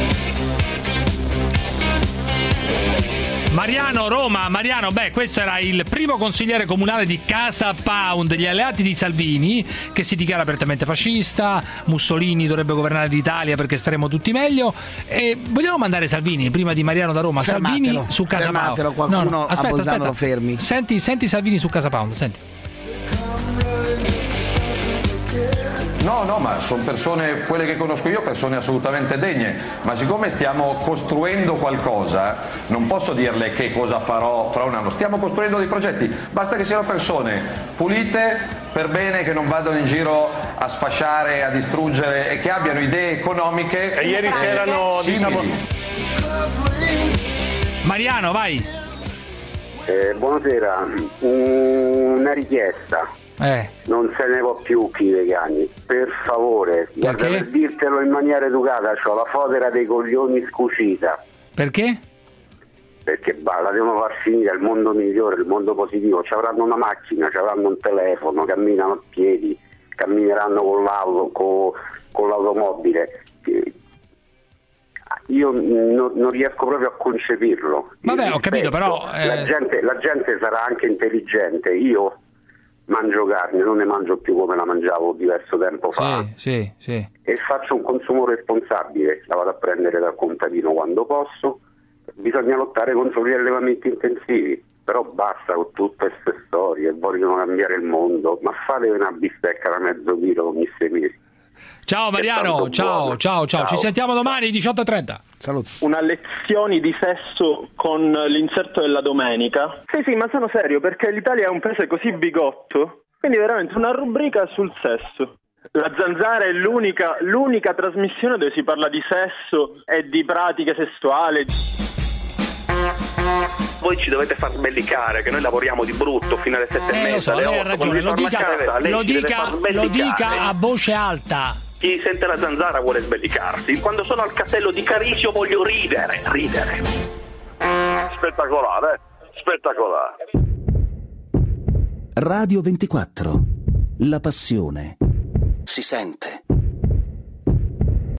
Mariano, Roma, Mariano, beh, questo era il primo consigliere comunale di Casa Pound, gli alleati di Salvini, che si dichiara apertamente fascista. Mussolini dovrebbe governare l'Italia perché staremo tutti meglio. E vogliamo mandare Salvini prima di Mariano da Roma. Fermatelo, Salvini su Casa Pound. Qualcuno no, no, aspetta, a Bolzano aspetta. lo fermi. Senti, senti Salvini su Casa Pound, senti. No, no, ma sono persone, quelle che conosco io, persone assolutamente degne, ma siccome stiamo costruendo qualcosa, non posso dirle che cosa farò fra un anno, stiamo costruendo dei progetti, basta che siano persone pulite, per bene, che non vadano in giro a sfasciare, a distruggere e che abbiano idee economiche. E ieri si erano, diciamo... Mariano, vai. Eh, buonasera, una richiesta. Eh. Non se ne può più chi vegani, per favore, guarda, per dirtelo in maniera educata, c'ho la fotera dei coglioni scucita. Perché? Perché bah, la devono far finire, il mondo migliore, il mondo positivo, ci avranno una macchina, ci avranno un telefono, camminano a piedi, cammineranno con l'auto, con, con l'automobile. Io no, non riesco proprio a concepirlo. Vabbè, ho capito, però eh... la, gente, la gente sarà anche intelligente. Io mangio carne, non ne mangio più come la mangiavo diverso tempo fa. Sì, sì, sì. E faccio un consumo responsabile, la vado a prendere dal contadino quando posso. Bisogna lottare contro gli allevamenti intensivi, però basta con tutte queste storie, vogliono cambiare il mondo, ma fate una bistecca da mezzo chilo ogni sei mesi. Ciao Mariano, ciao, ciao, ciao, ciao, ci sentiamo domani diciotto e trenta. Saluto. Una lezione di sesso con l'inserto della domenica. Sì, sì, ma sono serio, perché l'Italia è un paese così bigotto, quindi veramente una rubrica sul sesso. La Zanzara è l'unica, l'unica trasmissione dove si parla di sesso e di pratiche sessuali. Voi ci dovete far sbellicare, che noi lavoriamo di brutto fino alle sette eh, e mezza, lo so, alle lei ha otto. ragione, lo dica, casa, lo, dica, lo dica a voce alta. Chi sente la Zanzara vuole sbellicarsi. Quando sono al castello di Carisio voglio ridere, ridere. Spettacolare, eh? Spettacolare. Radio ventiquattro. La passione si sente.